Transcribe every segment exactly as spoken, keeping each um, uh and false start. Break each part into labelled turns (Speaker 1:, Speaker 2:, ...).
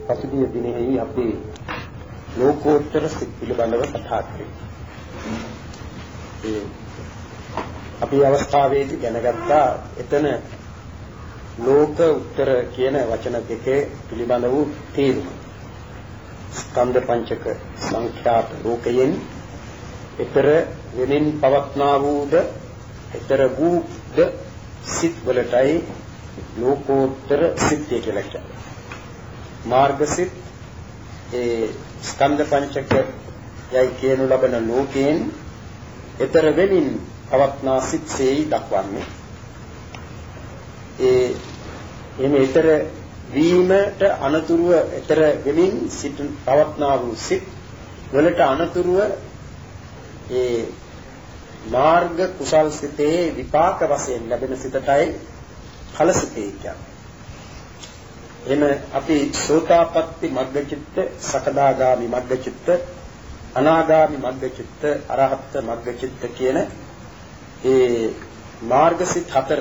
Speaker 1: පසුගිය දිනෙහි අපි ලෝකෝත්තර සිත් පිළිබඳව කතා කළේ. ඒ අපි අවස්ථාවේදී දැනගත්තා එතන ලෝක උත්තර කියන වචන දෙකේ පිළිබඳ වූ තේරුම. ස්කන්ධ පංචක සංඛ්‍යාත ලෝකයෙන් ඊතර වෙනින් පවත්නා වූද ඊතර වූද සිත් වලටයි ලෝකෝත්තර සිත් කියලා කියන්නේ. මාර්ග සිත් ඒ ස්කන්ධ පංචක යයි කියනු ලබන ලෝකයෙන් ඊතර වෙනින් පවත්නා සිත්සෙයි දක්වන්නේ. ඒ එමෙ ඊතර වීමට අනතුරුව ඊතර වෙමින් සිට පවත්නා වූ සිත් වලට අනතුරුව ඒ මාර්ග කුසල් සිතේ විපාක වශයෙන් ලැබෙන සිතටයි ඵලසිතේ කියන්නේ. එන අපි සෝතාපට්ටි මග්ගචිත්ත, සකදාගාමි මග්ගචිත්ත, අනාගාමි මග්ගචිත්ත, අරහත් මග්ගචිත්ත කියන ඒ මාර්ගසිත හතර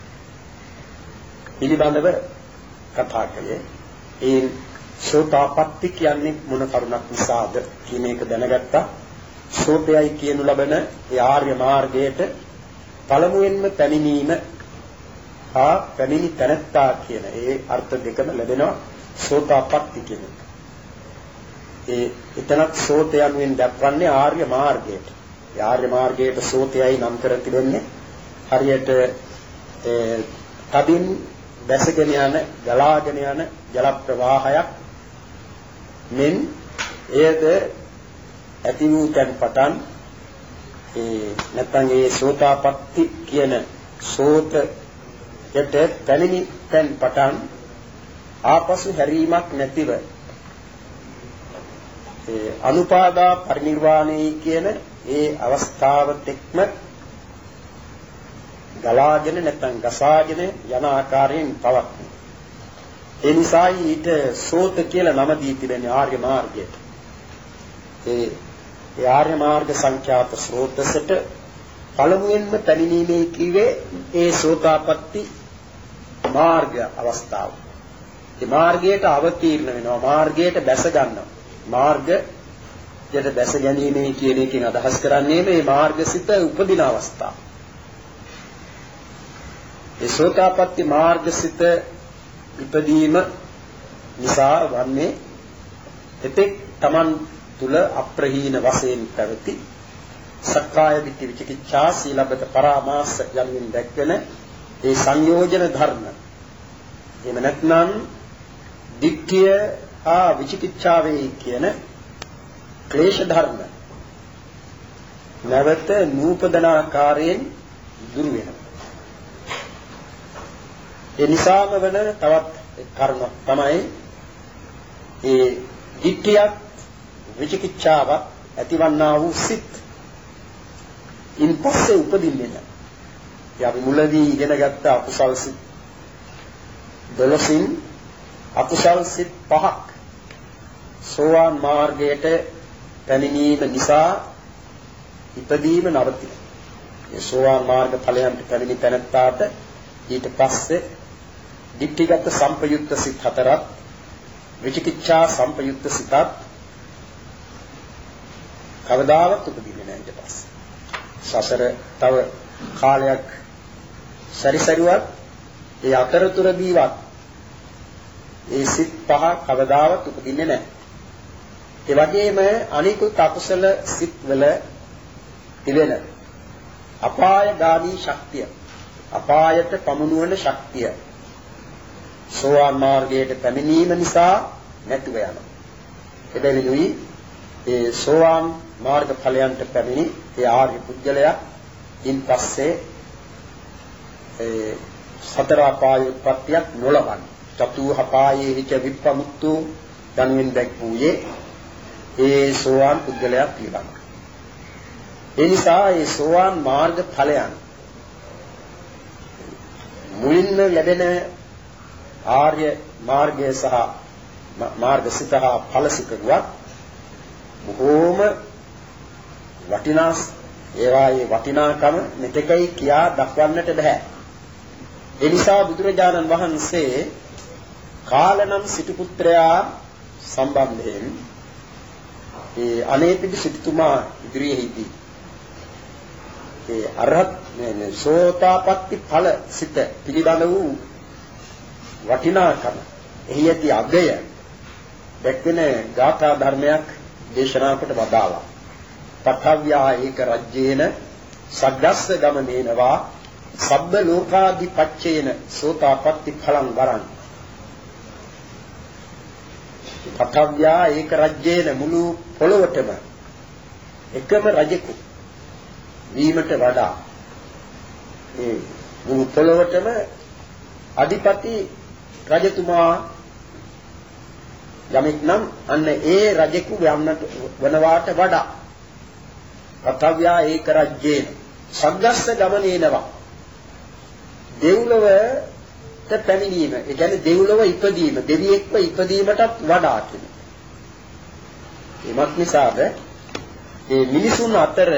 Speaker 1: පිළිබඳව කතා කළේ. ඒ සෝතාපට්ටි කියන්නේ මොන කරුණක් නිසාද කියන එක දැනගත්තා. සෝතයයි කියනු ලබන ඒ ආර්ය මාර්ගයට පළමුවෙන්ම පැමිණීම හා පැමිණි තැනැත්තා කියන ඒ අර්ථ දෙකම ලැබෙනවා සෝතාපට්ටි කියන එක. ඒ එතනත් සෝතයන්ෙන් දක්වන්නේ ආර්ය මාර්ගයට. ඒ ආර්ය මාර්ගයට සෝතයයි නම් කර තිබෙන්නේ හරියට ඒ තදින් බැසගෙන යන ගලාගෙන යන ජල ප්‍රවාහයක් මෙන් එයද ඇති වූ තැන් පටන් ඒ නැත්නම් ඒ සෝතාපට්ටි කියන සෝත යට පැමිණි තැන් පටන් ආපසු හැරීමක් නැතිව ඒ අනුපාදා පරිනිර්වාණය කියන ඒ අවස්ථාව තෙක්ම ගලාගෙන නැත්නම් ගසාගෙන යන ආකාරයෙන් පවත්න. ඒ නිසා ඊට සෝත කියලා නම දී තිබෙන්නේ ආර්ය මාර්ගයට. ඒ ඒ ආර්ය මාර්ග සංඛ්‍යාත ස්රෝතසට පළමුවෙන්ම පැමිණීමේ කිව්වේ ඒ සෝතාපට්ටි මාර්ග අවස්ථාව. ඒ මාර්ගයට අවතීර්ණ වෙනවා, මාර්ගයට බැස ගන්නවා. මාර්ගයට බැස ගැනීමේ කියන එකෙන් අදහස් කරන්නේ මේ මාර්ගසිත උපදින අවස්ථාව. ඒ සෝතාපට්ටි මාර්ගසිත ඉපදීම නිසා වන්නේ එතෙක් Taman තුල අප්‍රහීන වශයෙන් පැවති සක්කාය දිට්ඨි විචිකිච්ඡා සීලබ්බත පරාමාස යනුවෙන් දැක්වෙන ඒ සංයෝජන ධර්ම. එහෙම නැත්නම් දිට්ඨිය ආ විචිකිච්ඡාවේ කියන ක්ලේශ ධර්ම නැවත නූපදන ආකාරයෙන් දුරු වෙනවා. ඒ නිසාම වෙන තවත් කරුණක් තමයි ඒ දිට්ඨියක් විචිකිච්ඡාවක් ඇතිවන්නා වූ සිත් ඉන්පස්සේ උපදින්නේ නැහැ. ඒ අපි මුලදී ඉගෙන ගත්ත අකුසල් සිත් දොළොසින් අකුසල් සිත් පහක් සෝවාන් මාර්ගයට පැමිණීම නිසා ඉපදීම නවතින. මේ සෝවාන් මාර්ග ඵලයන්ට පැමිණි තැනැත්තාට ඊට පස්සේ දිට්ඨිගත සම්පයුක්ත සිත් හතරක්, විචිකිච්ඡා සම්පයුක්ත සිතක් කවදාවත් උපදින්නේ නැහැ ඊට පස්සේ. සසර තව කාලයක් සැරිසරුවත් ඒ අතරතුරදීවත් ඒ සිත් පහ කවදාවත් උපදින්නේ නැහැ. ඒ වගේම අනිකුත් අකුසල සිත් වල තිබෙන අපායගාමී ශක්තිය, අපායට පමුණුවන ශක්තිය සෝවාන් මාර්ගයට පැමිණීම නිසා නැතිව යනවා. එබැවිනුයි ඒ සෝවාන් මාර්ග ඵලයන්ට පැමිණි ඒ ආර්ය පුජ්‍යලයා ඉන් පස්සේ ඒ සතර අපාය උත්පත්තියක් නොලබන චතුහ අපායේ හිච විප්පමුක්තු යනුවෙන් දැක්වූයේ ඒ සෝවාන් පුජ්‍යලයා පිළිබඳ. ඒ නිසා ඒ සෝවාන් මාර්ග ඵලයන් මුලින්ම ලැබෙන ආර්ය මාර්ගය සහ මාර්ගසිත හා ඵලසිතවත් බොහෝම වටිනා ඒවායේ වටිනාකම මෙතෙකයි කියා දක්වන්නට බෑ. ඒ නිසා බුදුරජාණන් වහන්සේ කාලනම් සිටු පුත්‍රයා සම්බන්ධයෙන් ඒ අනේපිඩි සිටුතුමා ඉදිරියේදී ඒ අරහත් සෝතාපට්ටි ඵල සිත පිළිබඳ වූ වටිනාකම එහි ඇති අගය දැක්වෙන ගාථා ධර්මයක් දේශනා කොට වදාළා. තථාව්‍යා ඒක රජ්‍යේන සග්ගස්ස ගමනේනවා සබ්බ ලෝකාධිපච්චේන සෝතාපට්ටි ඵලං වරං. තථාව්‍යා ඒක රජ්‍යේන මුළු පොළොවටම එකම රජෙකු වීමට වඩා ඒ මුළු පොළොවටම අධිපති රජතුමා යමෙක් නම් අන්න ඒ රජෙකු යන්නට වනවාට වඩා තථාව්‍යා ඒක රජ්‍යේන සග්ගස්ස ගමනේනවා දෙව්ලොවට පැමිණීම, ඒ කියන්නේ දෙව්ලොව ඉපදීම, දෙවියෙක්ව ඉපදීමටත් වඩා කෙනෙක්. එමත් නිසාද මේ මිනිසුන් අතර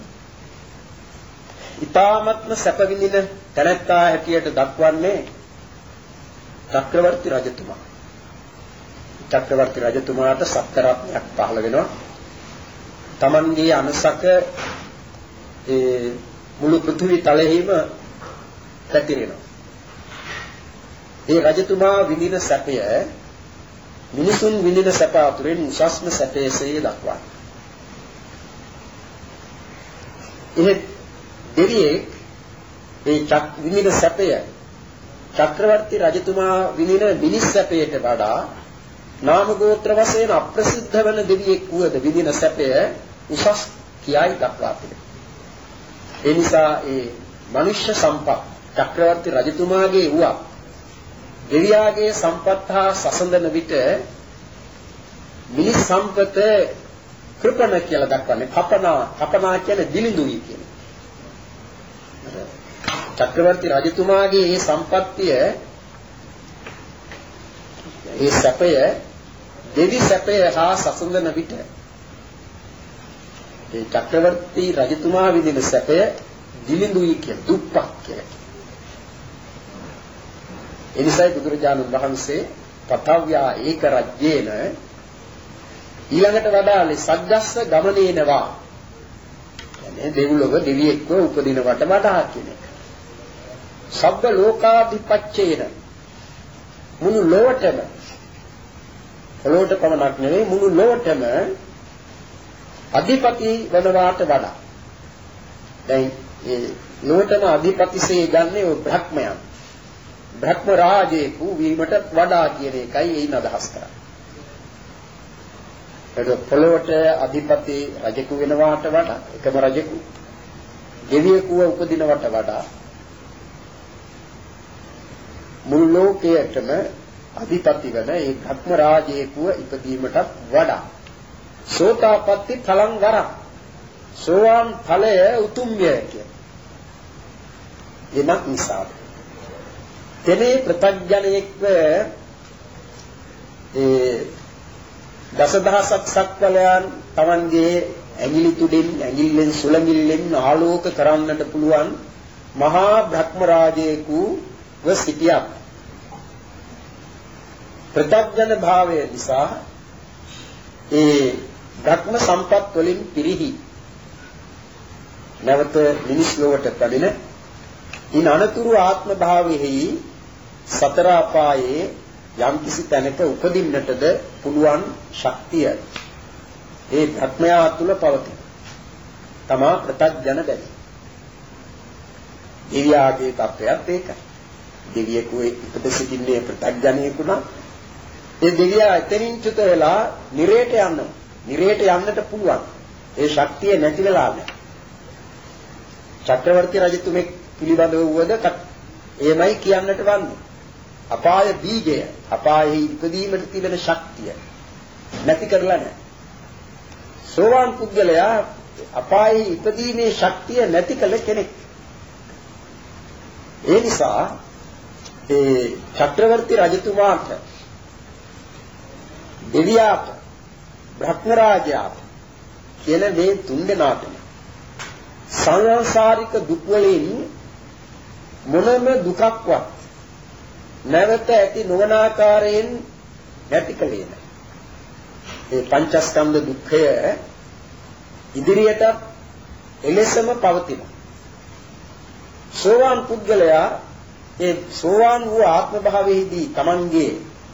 Speaker 1: ඊ타මත්ම සැප විඳින තැනැත්තා හැටියට දක්වන්නේ චක්‍රවර්ති රජතුමා. චක්‍රවර්ති රජතුමාට සත්තරත්නයක් පහළ වෙනවා. Tamanගේ අනුසක ඒ මුළු පෘථිවි තලෙහිම පැතිරෙනවා. ඒ රජතුමා විඳින සැපය මිනිසුන් විඳින සැප අතුරින් උසස්ම සැපයසේ දක්වනවා. එහෙත් දෙවියෙක් ඒ චක් විඳින සැපය චක්‍රවර්ති රජතුමා විඳින මිනිස් සැපයට වඩා නාම ගෝත්‍ර වශයෙන් අප්‍රසිද්ධ වන දෙවියෙක් වුවද විඳින සැපය උසස් කියයි දක්වා තිබෙනවා. ඒ නිසා ඒ මනුෂ්‍ය සම්පත් චක්‍රවර්ති රජතුමාගේ වුණා දෙවියාගේ සම්පත් හා සසඳන විට මිනිස් සම්පත කෘපණ කියලා දක්වන්නේ. කපනා කපනා කියන්නේ දිලිඳුයි කියන්නේ. චක්‍රවර්ති රජතුමාගේ මේ සම්පත්තිය ඒ සැපය දෙවි සැපය හා සසඳන විට ඒ චක්‍රවර්ති රජතුමා විඳින සැපය දිලිඳුයි කියන දුප්පත් කියලා. එනිසායි බුදුරජාණන් වහන්සේ තථාව්‍යා ඒක රජ්‍යේන ඊළඟට වදාළේ සග්ගස්ස ගමනේනවා. يعني දෙව්ලොව දෙවියෙක්ව උපදිනවට වඩා කියන එක. සබ්බ ලෝකාධිපච්චේන මුළු ලොවටම පොළොවට පමණක් නෙවෙයි මුළු ලොවටම අධිපති වනවාට වඩා. දැන් ඒ ලොවටම අධිපතිසේ ගන්නේ ඔය බ්‍රහ්මයන්. බ්‍රහ්ම රාජේකු වීමට වඩා කියන එකයි එයින් අදහස් කරන්නේ. ඒක පොළොවට අධිපති රජෙකු වෙනවාට වඩා එකම රජෙකු දෙවියෙකුව උපදිනවට වඩා මුළු ලෝකයටම අධිපති වෙන ඒ භක්ම රාජයෙකුව ඉපදීමටත් වඩා සෝතාපට්ටි ඵලං වරං සෝවාන් ඵලය උතුම්ය කිය. එමත් නිසා තෙනේ ප්‍රත්‍යඥයෙක්ව ඒ දසදහසක් සක්වලයන් Tamanගේ ඇඟිලි තුඩින් ඇඟිල්ලෙන් සුළඟිල්ලෙන් ආලෝක කරන්නට පුළුවන් මහා භක්ම රාජයෙකුව සිටියා. ප්‍රත්‍යඥ භාවය නිසා ඒ භක්ම සම්පත් වලින් පිරිහි නැවත මිනිස් ලොවට පැමිණ ඉන් අනතුරු ආත්ම භාවයෙහි සතර අපායේ යම් කිසි තැනක උපදින්නටද පුළුවන් ශක්තිය ඒ භක්මයා තුල පවතී. තමා ප්‍රත්‍යඥ බැරි. දෙවියාගේ තත්වයක් ඒකයි. දෙවියෙකු ඉපද සිටින්නේ ප්‍රත්‍යඥයෙකු නම් ඒ දෙවියා එතනින් චුත වෙලා නිරේට යනවා. නිරේට යන්නට පුළුවන්. ඒ ශක්තිය නැති වෙලා නැහැ. චක්‍රවර්ති රජතුමෙක් පිළිබඳව වුවද එමය කියන්නට වන්නේ. අපාය බීජය අපායෙහි ඉපදීමට තිබෙන ශක්තිය නැති කරලා නැහැ. සෝවාන් පුද්ගලයා අපායෙහි ඉපදීමේ ශක්තිය නැති කළ කෙනෙක්. ඒ නිසා ඒ චක්‍රවර්ති රජතුමාට දෙවියාට බ්‍රහ්ම රාජයාට කියන මේ තුන් දෙනාටම සංසාරික දුක් වලින් මොනම දුකක්වත් නැවත ඇති නොවන ආකාරයෙන් නැති කලේ නැහැ. ඒ පංචස්කන්ධ දුක්ඛය ඉදිරියට එලෙසම පවතිනවා. සෝවාන් පුද්ගලයා ඒ සෝවාන් වූ ආත්ම භාවයේදී Tamanගේ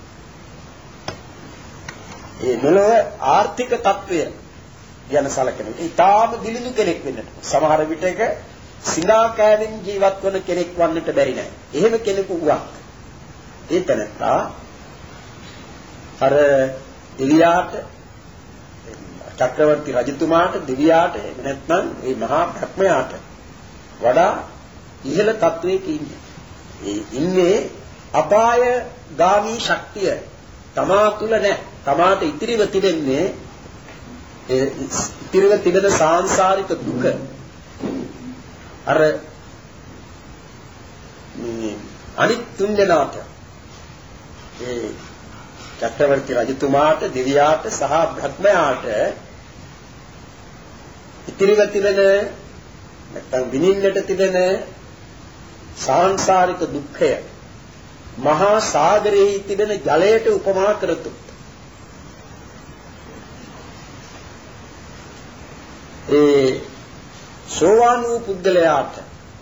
Speaker 1: ඒ මෙලොව ආර්ථික తত্ত্বය යන සලකන ඉතාම දිලිඳු කෙනෙක් වෙන්නට සමහර විටක සිනා කෑමෙන් ජීවත් වන කෙනෙක් වන්නට බැරි නෑ. එහෙම කෙනෙකු වුණා. ඒ තැනත්තා අර දිවියාට චක්‍රවර්ති රජතුමාට දිවියාට එහෙම නැත්නම් මේ මහා භක්මයාට වඩා ඉහළ තත්වයක ඉන්නේ. ඒ ඉන්නේ අපාය ගාමී ශක්තිය තමා තුල නැහැ. තමාට ඉතිරිව තිබෙන්නේ ඒ ඉතිරිව තිබෙන සාංශාරික දුක. අර මේ අනිත් තුන් දෙනාට ඒ චක්‍රවර්ති රජතුමාට දිව්‍යාට සහ බ්‍රහ්මයාට ඉතිරිව තිබෙන නැත්නම් විනින්නට තිබෙන සාංශාරික දුක්ඛය මහා සාගරයේ තිබෙන ජලයට උපමා කරතු. ඒ සෝවාන් වූ පුද්ගලයාට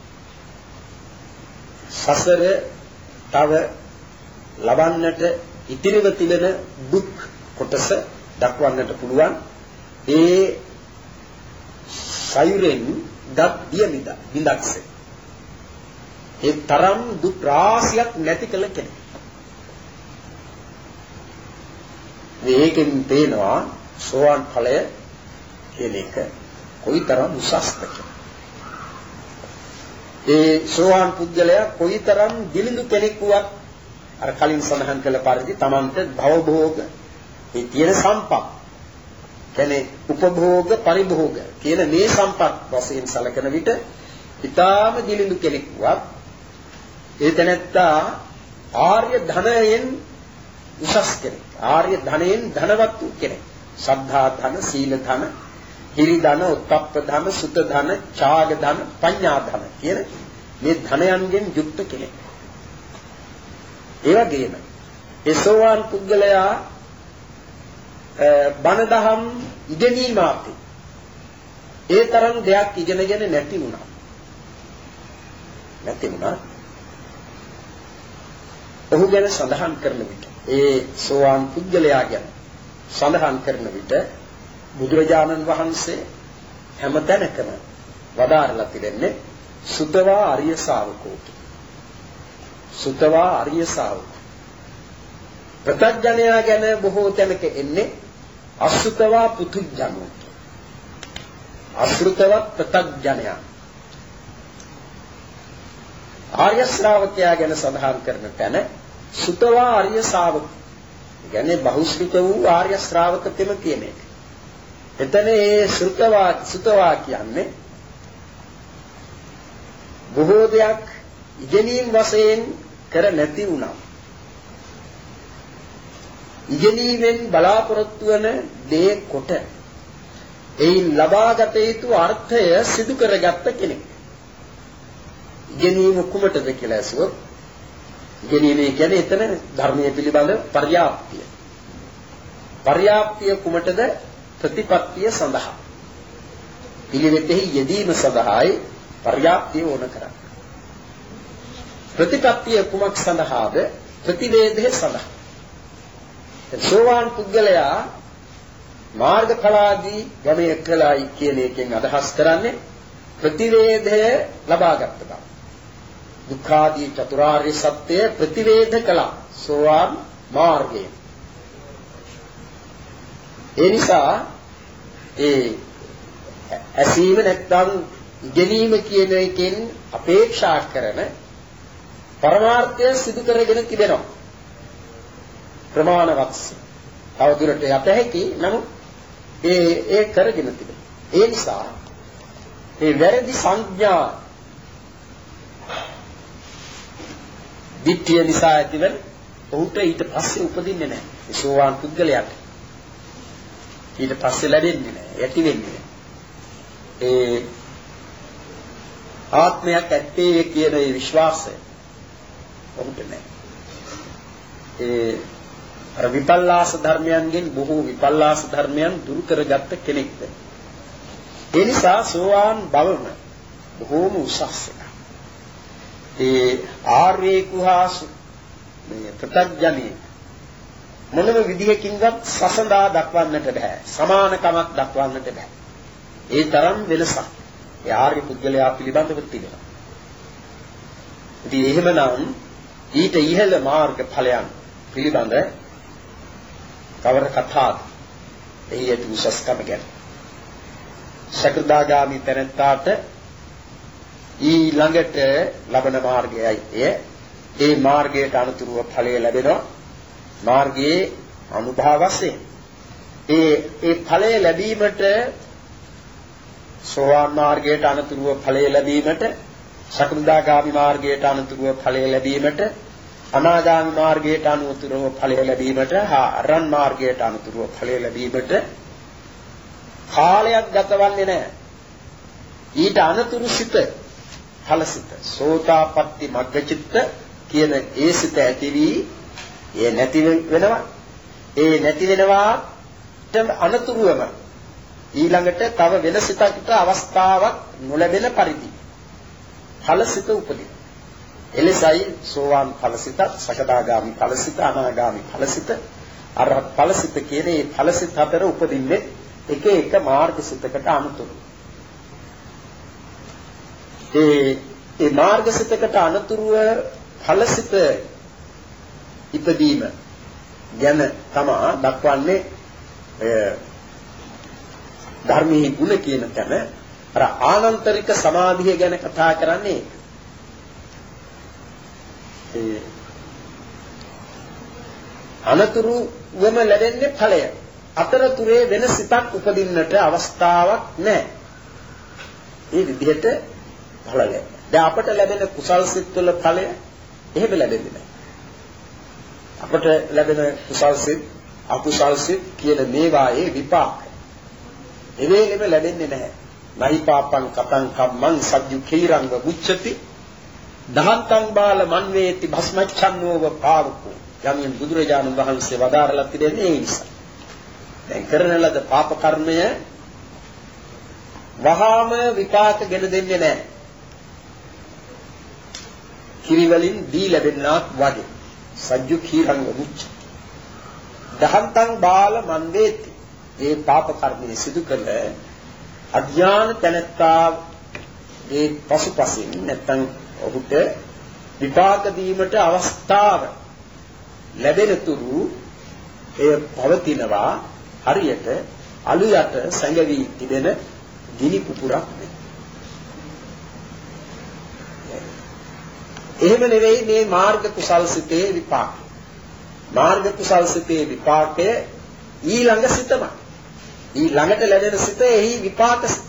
Speaker 1: සසර තව ලබන්නට ඉතිරිව තිබෙන දුක් කොටස දක්වන්නට පුළුවන්. ඒ සයුරෙන් දත් දිය බිඳක්සේ ඒ තරම් දුක් රාශියක් නැති කළ කෙනෙක්. මේකෙන් පේනවා සෝවාන් ඵලය කියන එක කොයිතරම් උසස්ද කියලා. ඒ සෝවාන් පුද්ගලයා කොයිතරම් දිලිඳු කෙනෙක් වුවත් අර කලින් සඳහන් කළ පරිදි Tamanට භවභෝග ඒ තියෙන සම්පත් කියන්නේ උපභෝග පරිභෝග කියන මේ සම්පත් වශයෙන් සැලකෙන විට ඊටාම දිලිඳු කෙනෙක් වුවත් ඒ තැනැත්තා ආර්ය ධනයෙන් උසස් කෙනෙක්. ආර්ය ධනයෙන් ධනවත් වූ කෙනෙක්. සද්ධා ධන, සීල ධන, හිරි ධන, උත්තප්ප ධන, සුත ධන, ඡාග ධන, පඤ්ඤා ධන කියන මේ ධනයන්ගෙන් යුක්ත කෙනෙක්. ඒ වගේම ඒ සෝවාන් පුද්ගලයා බණ දහම් ඉගෙනීම ආපේ ඒ තරම් දෙයක් ඉගෙනගෙන නැති වුණා. නැති වුණා. ඔහු ගැන සඳහන් කරන විට ඒ සෝවාන් පුද්ගලයා ගැන සඳහන් කරන විට බුදුරජාණන් වහන්සේ හැම තැනකම වදාරලා තිබෙන්නේ සුතවා ආර්ය ශාවකෝ. සුතවා ආර්ය ශාවක. ප්‍රත්‍යඥයා ගැන බොහෝ තැනක එන්නේ අසුතවා පුතුජනෝ. අසෘතවත් ප්‍රත්‍යඥයා. ආර්ය ශ්‍රාවකයා ගැන සඳහන් කරන තැන සුතවා ආර්ය ශාවක. කියන්නේ බහුශ්‍රුත වූ ආර්ය ශ්‍රාවක තෙම කියන එක. එතන ඒ සුතවා සුතවා කියන්නේ බොහෝ දෙයක් ඉගෙනීම් වශයෙන් කර නැති වුණා. ඉගෙනීමෙන් බලාපොරොත්තු වන දේ කොට එයින් ලබාගත යුතු අර්ථය සිදු කරගත්ත කෙනෙක්. ඉගෙනීම කුමටද කියලා ඇසුවොත් ඉගෙනීම කියන්නේ එතන ධර්මයේ පිළිබඳ පර්යාප්තිය. පර්යාප්තිය කුමටද? ප්‍රතිපත්තිය සඳහා. පිළිවෙතෙහි යෙදීම සඳහායි පර්යාප්තිය ඕන කරන්නේ. ප්‍රතිපත්තිය කුමක් සඳහාද? ප්‍රතිවේදයේ සඳහා. සෝවාන් පුද්ගලයා මාර්ගඵලාදී ගමයේ කලයි කියන එකෙන් අදහස් කරන්නේ ප්‍රතිවේදය ලබාගත් බව. දුක්ඛාදී චතුරාර්ය සත්‍ය ප්‍රතිවේද කළා සෝවාන් මාර්ගයේ. ඒ නිසා ඒ ඇසීම නැත්නම් ඉගෙනීම කියන එකෙන් අපේක්ෂා කරන පරමාර්ථය සිදු කරගෙන තිබෙනවා. ප්‍රමාණවත්. තවදුරට යට හැකි නමුත් ඒ ඒ කරගෙන තිබෙනවා. ඒ නිසා මේ වැරදි සංඥා දිට්ඨිය නිසා ඇතිවෙන ඔහුට ඊට පස්සේ උපදින්නේ නැහැ. ඒ සෝවාන් පුද්ගලයාට ඊට පස්සේ ලැබෙන්නේ නැහැ. ඇති වෙන්නේ නැහැ. ඒ ආත්මයක් ඇත්තේ කියන ඒ විශ්වාසය ඔහුට නැහැ. ඒ අර විපල්ලාස ධර්මයන්ගෙන් බොහෝ විපල්ලාස ධර්මයන් දුරු කරගත්ත කෙනෙක්ද. ඒ නිසා සෝවාන් බවම බොහෝම උසස් එකක්. ඒ ආර්යේකු හා මේ ප්‍රත්‍යඥේ මොනම විදිහකින්වත් සසඳා දක්වන්නට බෑ. සමානකමක් දක්වන්නට බෑ. ඒ තරම් වෙනසක් ඒ ආර්ය පුද්ගලයා පිළිබඳව තිබෙනවා. ඉතින් එහෙමනම් ඊට ඉහළ මාර්ග ඵලයන් පිළිබඳ කවර කතාද? එහි ඇති උසස්කම ගැන. සකෘදාගාමි තැනැත්තාට ඊළඟට ලබන මාර්ගයයි එය. ඒ මාර්ගයට අනුතුරුව ඵලය ලැබෙනවා. මාර්ගයේ අනුභව වශයෙන් ඒ ඒ ඵලය ලැබීමට සෝවාන් මාර්ගයට අනුතුරුව ඵලය ලැබීමට, සකෘදාගාමි මාර්ගයට අනුතුරුව ඵලය ලැබීමට, අනාගාමි මාර්ගයට අනුතුරුව ඵලය ලැබීමට, හා අරහත් මාර්ගයට අනුතුරුව ඵලය ලැබීමට කාලයක් ගතවන්නේ නැහැ. ඊට අනුතුරු සිත ඵලසිත සෝතාපට්ටි මග්ගචිත්ත කියන ඒ සිත ඇති වී ඒ නැති වෙනවා. ඒ නැති වෙනවාට අනුතුරුවම ඊළඟට තව වෙන සිතකට අවස්ථාවක් නොලැබෙන පරිදි ඵලසිත උපදින. එලෙසයි සෝවාන් ඵලසිත, සකදාගාමි ඵලසිත, අනාගාමි ඵලසිත, අරහත් ඵලසිත කියන මේ ඵලසිත හතර උපදින්නේ එක එක මාර්ගසිතකට අනුතුරු. ඒ ඒ මාර්ගසිතකට අනුතුරුව ඵලසිත ඉපදීම ගැන තමයි දක්වන්නේ ධර්මයේ ගුණ කියන තැන. අර ආනන්තරික සමාධිය ගැන කතා කරන්නේ ඒ අනතුරුවම ලැබෙන්නේ ඵලය. අතරතුරේ වෙන සිතක් උපදින්නට අවස්ථාවක් නැහැ. මේ විදිහට ඵල ලැබෙනවා. දැන් අපට ලැබෙන කුසල් සිත් වල ඵලය එහෙම ලැබෙන්නේ නැහැ. අපට ලැබෙන කුසල් සිත්, අකුසල් සිත් කියන මේවායේ විපාක එවේලෙම ලැබෙන්නේ නැහැ. නහි පාපං කතං කම්මං සජ්ජු කීරංග මුච්ඡති දහන්තං බාල මන්වේති භස්මච්ඡන්නෝව පාවකෝ. යමින් බුදුරජාණන් වහන්සේ වදාරලා තිබෙන්නේ ඒ නිසා. දැන් කරන ලද පාප කර්මය වහාම විපාක ගෙන දෙන්නේ නැහැ. කිරි වලින් දී ලැබෙනාක් වගේ. සජ්ජු කීරංග මුච්ඡති දහන්තං බාල මන්වේති. ඒ පාප කර්මයේ සිදු කළ අඥාන තැනැත්තා ඒ පසුපසින් නැත්නම් ඔහුට විපාක දීමට අවස්ථාව ලැබෙන තුරු එය පවතිනවා හරියට අලු යට සැඟවි තිබෙන ගිනි පුපුරක් නේ. එහෙම නෙවෙයි මේ මාර්ග කුසල් සිතේ විපාක. මාර්ග කුසල් සිතේ විපාකය ඊළඟ සිතමයි. ඊළඟට ලැබෙන සිත එහි විපාක සිත.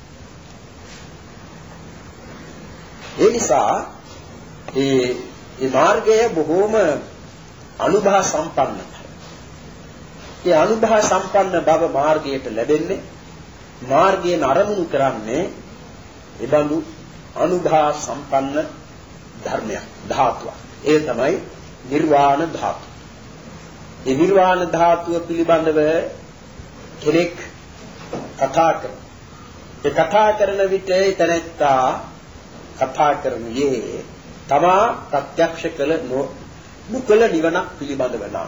Speaker 1: ඒ නිසා ඒ ඒ මාර්ගය බොහෝම අනුභව සම්පන්නයි. ඒ අනුභව සම්පන්න බව මාර්ගයට ලැබෙන්නේ මාර්ගයෙන් අරමුණු කරන්නේ ඒබඳු අනුභව සම්පන්න ධර්මයක්, ධාතුවක්. ඒ තමයි නිර්වාණ ධාතුව. ඒ නිර්වාණ ධාතුව පිළිබඳව කෙනෙක් කතා කරන. ඒ කතා කරන විට එතනත්තා කතා කරන්නේ තමා ප්‍රත්‍යක්ෂ කළ නොකළ නිවනක් පිළිබඳව නම්.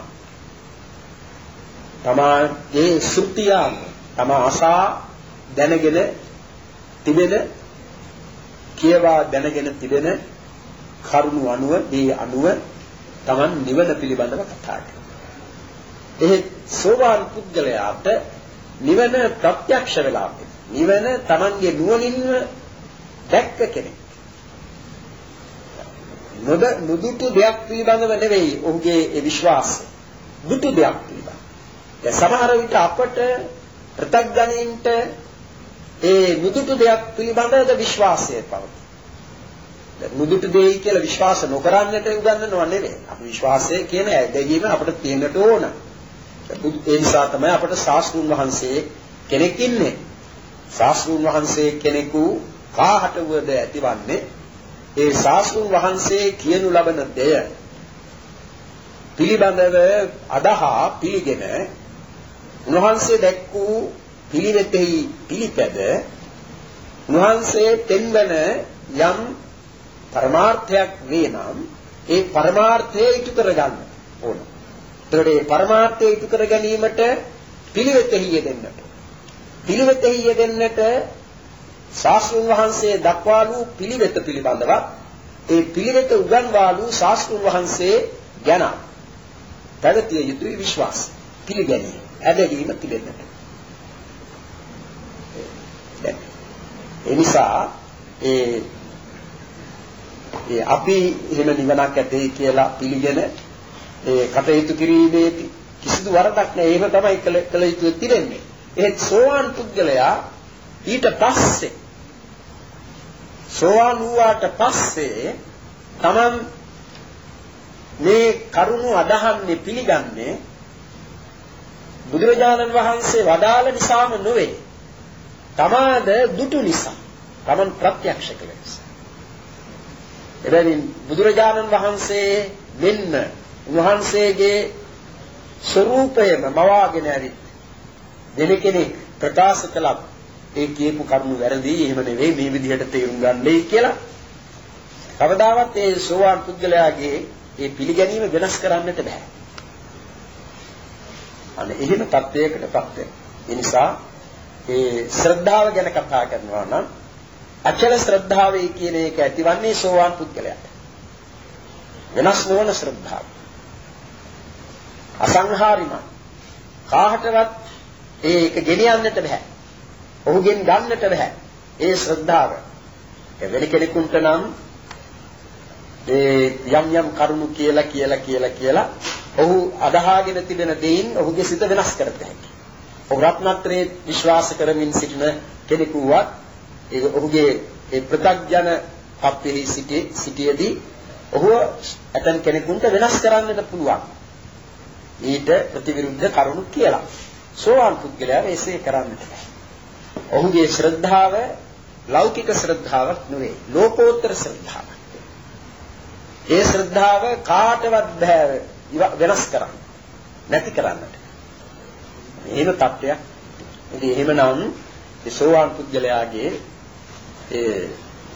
Speaker 1: තමාගේ ශ්‍රුතිය තමා අසා දැනගෙන තිබෙන, කියවා දැනගෙන තිබෙන කරුණු අනුව, මේ අනුව තමන් නිවන පිළිබඳව කතා කරනවා. ඒ සෝවාන් පුද්ගලයාට නිවන ප්‍රත්‍යක්ෂ වෙලා නිවන තමන්ගේ නුවණින්ම දැක්ක කෙනෙක්. නොද නුදුටු දෙයක් පිළිබඳව නෙවෙයි ඔහුගේ ඒ විශ්වාසය. දුටු දෙයක් පිළිබඳව. දැන් සමහර විට අපට ප්‍රත්‍යඥයින්ට ඒ නුදුටු දෙයක් පිළිබඳව විශ්වාසය පවතී. දැන් නුදුටු දෙයි කියලා විශ්වාස නොකරන්නට උගන්වනව නෙවෙයි. අපි විශ්වාසය කියන ඇදහිීම අපිට තියෙන්නට ඕන. ඒ නිසා තමයි අපට ශාස්ත්‍රුන් වහන්සේ කෙනෙක් ඉන්නේ. ශාස්ත්‍රුන් වහන්සේ කෙනෙකු කාහට වද ඇතිවන්නේ ඒ ශාස්ත්‍රුන් වහන්සේ කියනු ලබන දෙය පිළිබඳව අදහා පිළිගෙන උන්වහන්සේ දැක් වූ පිළිවෙතෙහි පිළිපැද උන්වහන්සේ පෙන්වන යම් පරමාර්ථයක් වේ නම් ඒ පරමාර්ථය ඉටු කරගන්න ඕන. ඒතකොට මේ පරමාර්ථය ඉටු කර ගැනීමට පිළිවෙතෙහි යෙදෙන්නට පිළිවෙතෙහි යෙදෙන්නට ශාස්ත්‍රඥ වහන්සේ දක්වාලු පිළිවෙත පිළිබඳව ඒ පිළිවෙත උගන්වාලු ශාස්ත්‍රඥ වහන්සේ ගැන පැවතිය යුතුයි විශ්වාස පිළිගැනීම ඇදහිීම පිළිගන්නට. ඒ නිසා ඒ ඒ අපි එහෙම නිවනක් ඇතේ කියලා පිළිගෙන ඒ කටයුතු කිරීමේ කිසිදු වරදක් නැහැ. ඒක තමයි කළ යුතු තිරෙන්නේ. ඒත් සෝවාන් පුද්ගලයා ඊට පස්සේ සෝවාන් වූාට පස්සේ තමන් මේ කරුණු අදහන්නේ පිළිගන්නේ බුදුරජාණන් වහන්සේ වදාළ නිසාම නොවේ. තමාද දුටු නිසා, තමන් ප්‍රත්‍යක්ෂ කළ නිසා. එබැවින් බුදුරජාණන් වහන්සේ මෙන්න උන්වහන්සේගේ ස්වરૂපයම මවාගෙන ඇවිත් දෙන කෙනෙක් ප්‍රකාශ කළා ඒ කියපු කරුණු වැරදි, එහෙම නෙවෙයි, මේ විදිහට තේරුම් ගන්නයි කියලා. කවදාවත් ඒ සෝවාන් පුද්ගලයාගේ ඒ පිළිගැනීම වෙනස් කරන්නට බෑ. අනේ එහෙම තත්වයකටපත් වෙන. ඒ නිසා ඒ ශ්‍රද්ධාව ගැන කතා කරනවා නම් අචල ශ්‍රද්ධාවයි කියන එක ඇතිවන්නේ සෝවාන් පුද්ගලයාට. වෙනස් නොවන ශ්‍රද්ධාව. අසංහාරිම කාහටවත් ඒක ගෙනියන්නට බෑ. ඔහුගෙන් ගන්නට බෑ. ඒ ශ්‍රද්ධාව. ඒ වෙන කෙනෙකුට නම් ඒ යම් යම් කරුණු කියලා කියලා කියලා කියලා ඔහු අදහාගෙන තිබෙන දෙයින් ඔහුගේ සිත වෙනස් කරත හැකියි. ඔහු රත්නත්‍රයේ විශ්වාස කරමින් සිටින කෙනෙකුවත් ඒ ඔහුගේ ඒ ප්‍රත්‍යඥ අපෙහි සිටි සිටියේදී ඔහු ඇතන් කෙනෙකුට වෙනස් කරන්නට පුළුවන්. ඊට ප්‍රතිවිරුද්ධ කරුණු කියලා. සෝවාන් පුද්ගලයා එසේ කරන්නට බෑ. ඔහුගේ ශ්‍රද්ධාව ලෞකික ශ්‍රද්ධාවක් නෙවෙයි, ලෝකෝත්තර ශ්‍රද්ධාවක්. ඒ ශ්‍රද්ධාව කාටවත් බෑ වෙනස් කරන්න, නැති කරන්නට. එහෙම තත්ත්වයක්. ඉතින් එහෙමනම් ඒ සෝවාන් පුද්ගලයාගේ ඒ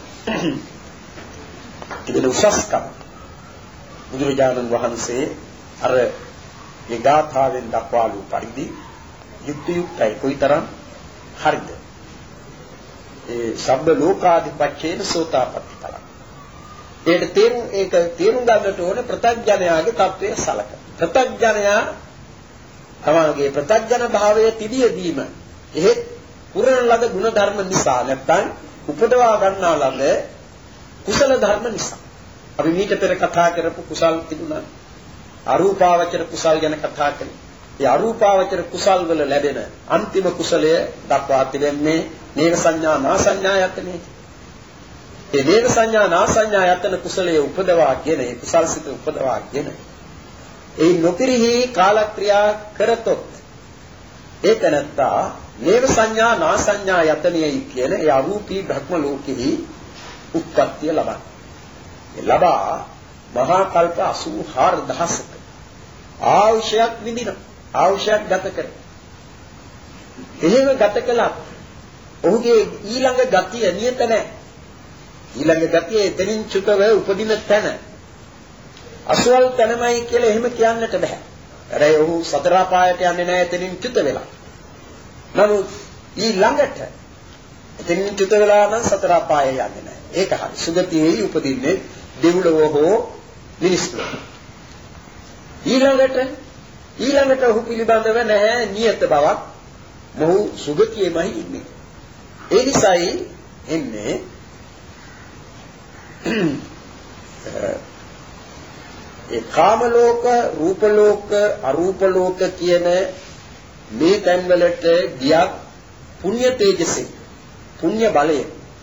Speaker 1: ඉතින් උසස්කම බුදුරජාණන් වහන්සේ අර ඒ ගාථාවෙන් දක්වාලු පරිදි යුක්තියුක්තයි කොයිතරම් හරිද? ඒ ශබ්ද ලෝකාධිපත්‍යේන සෝතාපට්ටි ඵල. ඒකට තේරුම් ඒක තේරුම් ගන්නට ඕන ප්‍රත්‍යඥයාගේ தත්වය සලක. ප්‍රත්‍යඥයා තමගේ ප්‍රත්‍යඥ භාවය තිබියදීම එහෙත් පුරණ ලද ගුණ ධර්ම නිසා නැත්නම් උපදවා ගන්නා ලද කුසල ධර්ම නිසා. අපි මීට පෙර කතා කරපු කුසල් තිබුණා. අරූපාවචර කුසල් ගැන කතා කළේ. ඒ අරූපාවචර කුසල් වල ලැබෙන අන්තිම කුසලය දක්වා තිබෙන්නේ නේව සංඥා නා සංඥා යතනේ. ඒ නේව සංඥා නා සංඥා යතන කුසලයේ උපදවාගෙන ඒ කුසල් සිත උපදවාගෙන ඒ නොපිරිහි කාලක්‍රියා කරතොත් ඒ තනත්තා නේව සංඥා නා සංඥා යතනයයි කියන ඒ අරූපී භ්‍රම ලෝකෙහි උත්පත්තිය ලබන. ඒ ලබා මහා කල්ප අසූ හාරදහසක ආයුෂයක් විඳින ආයුෂයක් ගත කර. එහෙම ගත කළා ඔහුගේ ඊළඟ ගතිය නියත නැහැ. ඊළඟ ගතිය එතනින් චුතව උපදින තැන අසවල් තැනමයි කියලා එහෙම කියන්නට බෑ. හැබැයි ඔහු සතර පායට යන්නේ නැහැ එතනින් චුත වෙලා. නමුත් ඊළඟට එතනින් චුත වෙලා නම් සතර පාය යන්නේ නැහැ. ඒක හරි. සුගතියේ උපදින්නේ දෙව්ලොව හෝ මිනිස් ලෝකෙ. ඊළඟට ඊළඟට ඔහු පිළිබඳව නැහැ නියත බවක්. මොහු සුගතියේමයි ඉන්නේ. ඒ නිසායි එන්නේ ඒ කාම ලෝක, රූප ලෝක, අරූප ලෝක කියන මේ තැන්වලට ගියත් පුණ්‍ය තේජසේ, පුණ්‍ය බලය.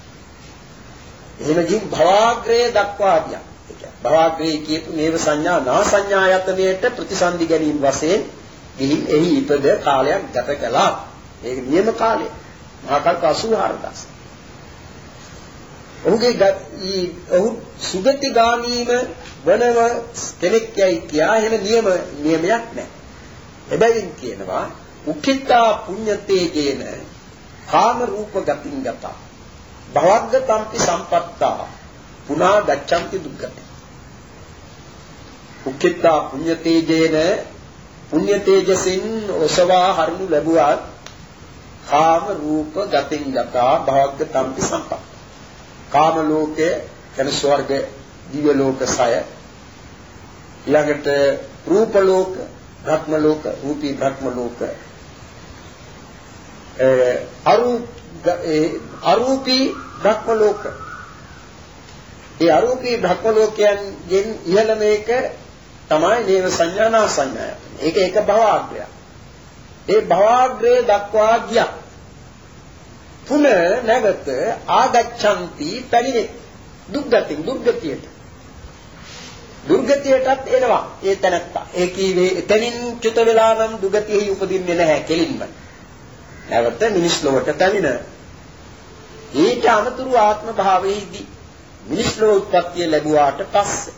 Speaker 1: එහෙම ජීව භවග්‍රය දක්වා ගියා. ඒ කියන්නේ භවග්‍රය කියපු නේව සංඥා නා සංඥා යතනයේට ප්‍රතිසන්දි ගැනීම වශයෙන් ගිහින් එහි ඉපද කාලයක් ගත කළා. ඒක නියම කාලය. මහා කල්ප අසූ හාරදහසක්. ඔහුගේ ඔහු සුගති ගාමීම වනව කෙනෙක් යයි කියා එහෙම නියම නියමයක් නැහැ. එබැවින් කියනවා උක්ඛිතා පුඤ්ඤතේජේන කාම රූප ගතින් ගතා භවග්ග තම්පි සම්පත්තා පුනා ගච්ඡanti දුක්ඛති. උක්ඛිතා පුඤ්ඤතේජේන පුඤ්ඤ තේජසින් ඔසවා හරිනු ලැබුවා කාම රූප ගතින් ගතා භවග්ග තම්පි සම්පත්තා. කාම ලෝකයේ එන ස්වර්ග දිව්‍ය ලෝක සය ඊළඟට රූප ලෝක භ්‍රම ලෝක රූපී භ්‍රම ලෝක අරූප අරූපී භ්‍රම ලෝක ඒ අරූපී භ්‍රම ලෝකයන්ගෙන් ඉහළ මේක තමයි නේව සංඥානා සංඥාය. ඒක එක භවග්‍රය. ඒ භවග්‍රය දක්වා ගියා. පුන නැවත ආගච්ඡanti පරිනේ දුක්ගතින් දුර්ගතියට දුර්ගතියටත් එනවා ඒ තැනත්තා. ඒ කීවේ එතනින් චුත වෙලා නම් දුගතියෙහි උපදින්නේ නැහැ කෙලින්ම. නැවත මිනිස් ලෝකට පැමිණ ඊට අනතුරු ආත්ම භාවයේදී මිනිස් ලෝක උත්පත්තිය ලැබුවාට පස්සේ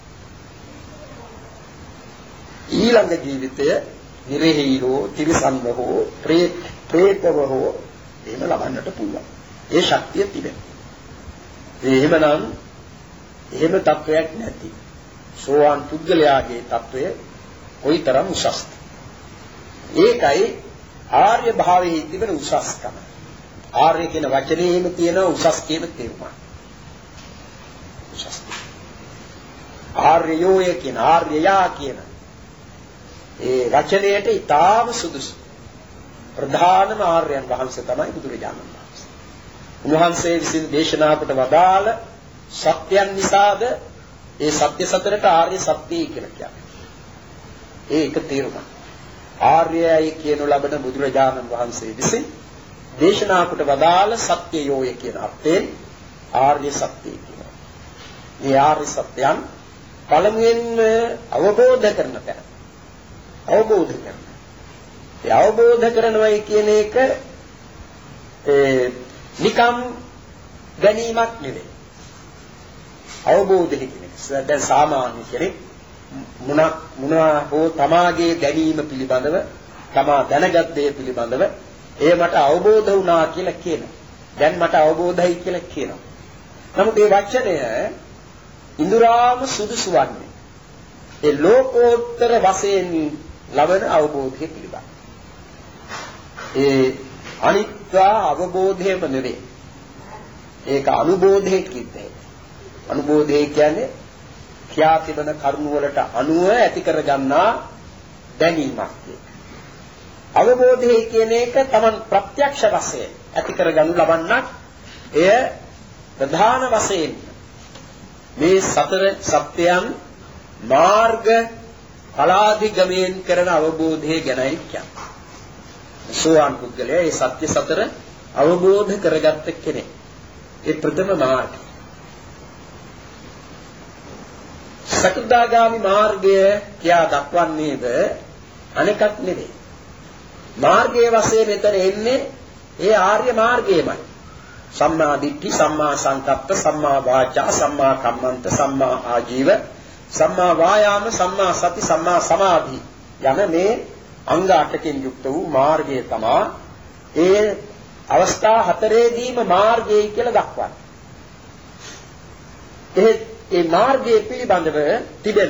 Speaker 1: ඊළඟ ජීවිතය නිරෙහිරෝ තිරිසන්ව හෝ ප්‍රේතව හෝ එහෙම ලබන්නට පුළුවන්. ඒ ශක්තිය තිබෙනවා. එහෙමනම් එහෙම තත්වයක් නැති සෝවාන් පුද්ගලයාගේ තත්වය කොයිතරම් උසස්ද? ඒකයි ආර්ය භාවයේ තිබෙන උසස්කම. ආර්ය කියන වචනේම තියෙන උසස් කියන තේරුම. උසස්. ආර්යෝය කියන ආර්යයා කියන ඒ වචනයට ඊටාම සුදුසු ප්‍රධානම ආර්යයන් වහන්සේ තමයි බුදුරජාණන් වහන්සේ. උන්වහන්සේ විසින් දේශනා කොට වදාළ සත්‍යයන් නිසාද ඒ සත්‍ය සතරට ආර්ය සත්‍යය කියලා කියන්නේ. ඒක තේරුම. ආර්යයයි කියනු ලබන බුදුරජාණන් වහන්සේ විසින් දේශනා කොට වදාළ සත්‍යයෝය කියන අර්ථයෙන් ආර්ය සත්‍යය කියනවා. මේ ආර්ය සත්‍යයන් පළමුවෙන්ම අවබෝධ කරන තැන. අවබෝධ කරන. ඒ අවබෝධ කරනවයි කියන එක ඒ නිකම් ගැනීමක් නෙවෙයි. අවබෝධය කියන එක. දැන් සාමාන්‍ය කෙනෙක් මොන මොනවා හෝ තමාගේ දැනීම පිළිබඳව තමා දැනගත් දේ පිළිබඳව ඒ මට අවබෝධ වුණා කියලා කියනවා. දැන් මට අවබෝධයි කියලා කියනවා. නමුත් මේ වචනය ඉඳුරාම සුදුසු වන්නේ ඒ ලෝකෝත්තර වශයෙන් ලබන අවබෝධය පිළිබඳ. ඒ අනිත්‍ය අවබෝධයම නෙවේ. ඒක අනුබෝධය කිව්වේ. අනුබෝධය කියන්නේ කියා තිබෙන කරුණ වලට අනුව ඇති කර ගන්නා දැනීමක්. අවබෝධය කියන එක Taman ප්‍රත්‍යක්ෂ වශයෙන් ඇති කර ගනු ලබන්නක්. එය ප්‍රධාන වශයෙන් මේ සතර සත්‍යයන් මාර්ග ඵලාදිගමයෙන් කරන අවබෝධය ගැනයි කියන්නේ. සෝවාන් පුද්ගලයා මේ සත්‍ය සතර අවබෝධ කරගත්ත කෙනෙක්. ඒ ප්‍රථම මාර්ගය. සකදාගාමි මාර්ගය කියා දක්වන්නේද අනෙකක් නෙවෙයි. මාර්ගයේ වශයෙන් මෙතන එන්නේ ඒ ආර්ය මාර්ගයමයි. සම්මා දිට්ඨි, සම්මා සංකප්ප, සම්මා වාචා, සම්මා කම්මන්ත, සම්මා ආජීව, සම්මා වායාම, සම්මා සති, සම්මා සමාධි යන මේ අංග අටකින් යුක්ත වූ මාර්ගය තමයි ඒ අවස්ථා හතරේදීම මාර්ගයයි කියලා දක්වන්නේ. ඒ ඒ මාර්ගයේ පිළිබඳව තිබෙන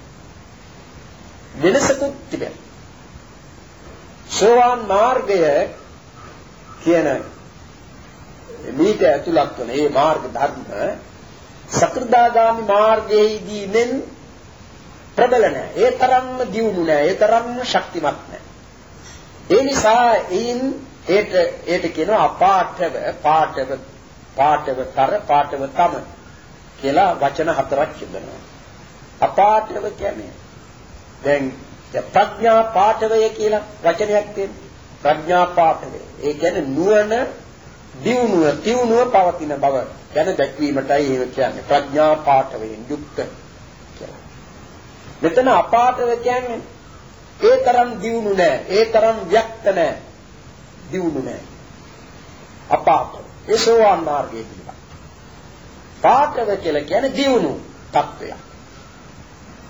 Speaker 1: වෙනසකුත් තිබෙනවා. සෝවාන් මාර්ගය කියන මේක ඇතුළත් වන මේ මාර්ග ධර්ම සකෘදාගාමි මාර්ගයේදී මෙන් ප්‍රබල නැහැ. ඒ තරම්ම දියුණු නැහැ. ඒ තරම්ම ශක්තිමත් නැහැ. ඒ නිසා එයින් ඒට ඒට කියනවා අපාඨව පාඨව පාඨව තර පාඨව තම කියලා වචන හතරක් තිබෙනවා. අපාඨව කියන්නේ දැන් ප්‍රඥා පාඨවය කියලා වචනයක් තියෙනවා. ප්‍රඥා පාඨවය. ඒ කියන්නේ නුවණ දියුණුව තියුණුව පවතින බව ගැන දැක්වීමටයි ඒක කියන්නේ. ප්‍රඥා පාඨවයෙන් යුක්ත කියලා. මෙතන අපාඨව කියන්නේ ඒ තරම් දියුණු නැහැ. ඒ තරම් ව්‍යක්ත නැහැ. දියුණු නැහැ. අපාඨව. ඒ සෝවාන් මාර්ගයේ පිළිබඳ. පාඨව කියලා කියන්නේ දියුණු තත්වයක්.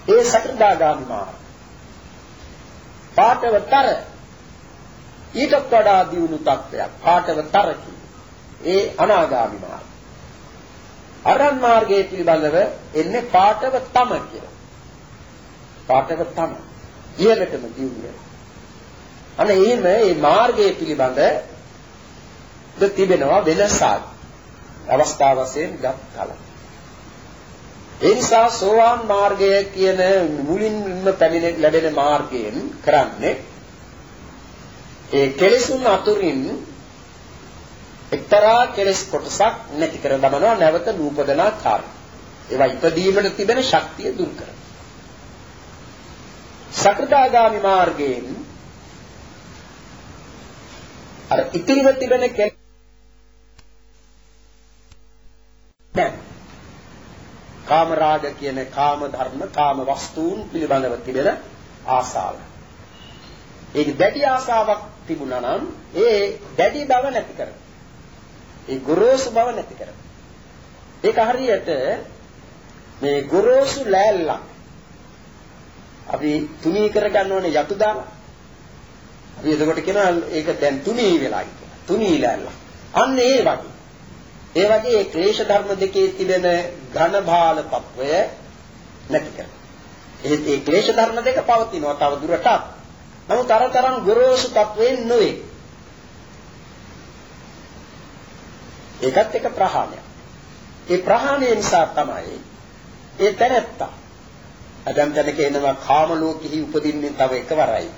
Speaker 1: ඒ සකෘදාගාමි මාර්ගය. පාඨවතර ඊට වඩා දියුණු තත්ත්වයක් පාඨවතර ඒ අනාගාමි මාර්ගය. අරහත් මාර්ගයේ පිළිබඳව එන්නේ පාඨවතම කියලා. පාඨවතම ඊළඟටම දියුණු. අනේ එහෙම මේ මාර්ගයේ පිළිබඳ ද තිබෙනවා වෙනසක් අවස්ථා වශයෙන් ගත් කල. ඒ නිසා සෝවාන් මාර්ගය කියන මුලින්ම පැමිණ ලැබෙන මාර්ගයෙන් කරන්නේ ඒ කෙලෙසුන් අතුරින් එක්තරා කෙලෙස් කොටසක් නැති කර දමනවා නැවත නූපදනා කාර්ය. ඒවා ඉදීමට තිබෙන ශක්තිය දුරු කරන. සකෘදාගාමි මාර්ගයෙන් අර ඉතිරිව තිබෙන කෙලෙස් දැන් කාම රාග කියන කාම ධර්ම කාම වස්තුන් පිළිබඳව තිබෙන ආසාව. ඒක දැඩි ආසාවක් තිබුණා නම් ඒ දැඩි බව නැති කරන. ඒ ගොරෝසු බව නැති කරන. ඒක හරියට මේ ගොරෝසු ලෑල්ල අපි තුනී කර ගන්න ඕනේ යතු දාන. අපි එතකොට කියනවා ඒක දැන් තුනී වෙලා කියලා. තුනී ලෑල්ල. අන්න ඒ වගේ. ඒ වගේ ඒ ක්ලේශ ධර්ම දෙකේ තිබෙන ඝන බාල తত্ত্বය නැති කරන. ඒ ඒ ක්ලේශ ධර්ම දෙක පවතිනවා තව දුරටත්. නමුත් තරතරම් ගොරෝසු తত্ত্বයෙන් නෙවෙයි. ඒකත් එක ප්‍රහාණයක්. ඒ ප්‍රහාණය නිසා තමයි ඒ තැනත්තා අදන් තැනක එනවා කාම ලෝකෙහි උපදින්නේ තව එකවරයි.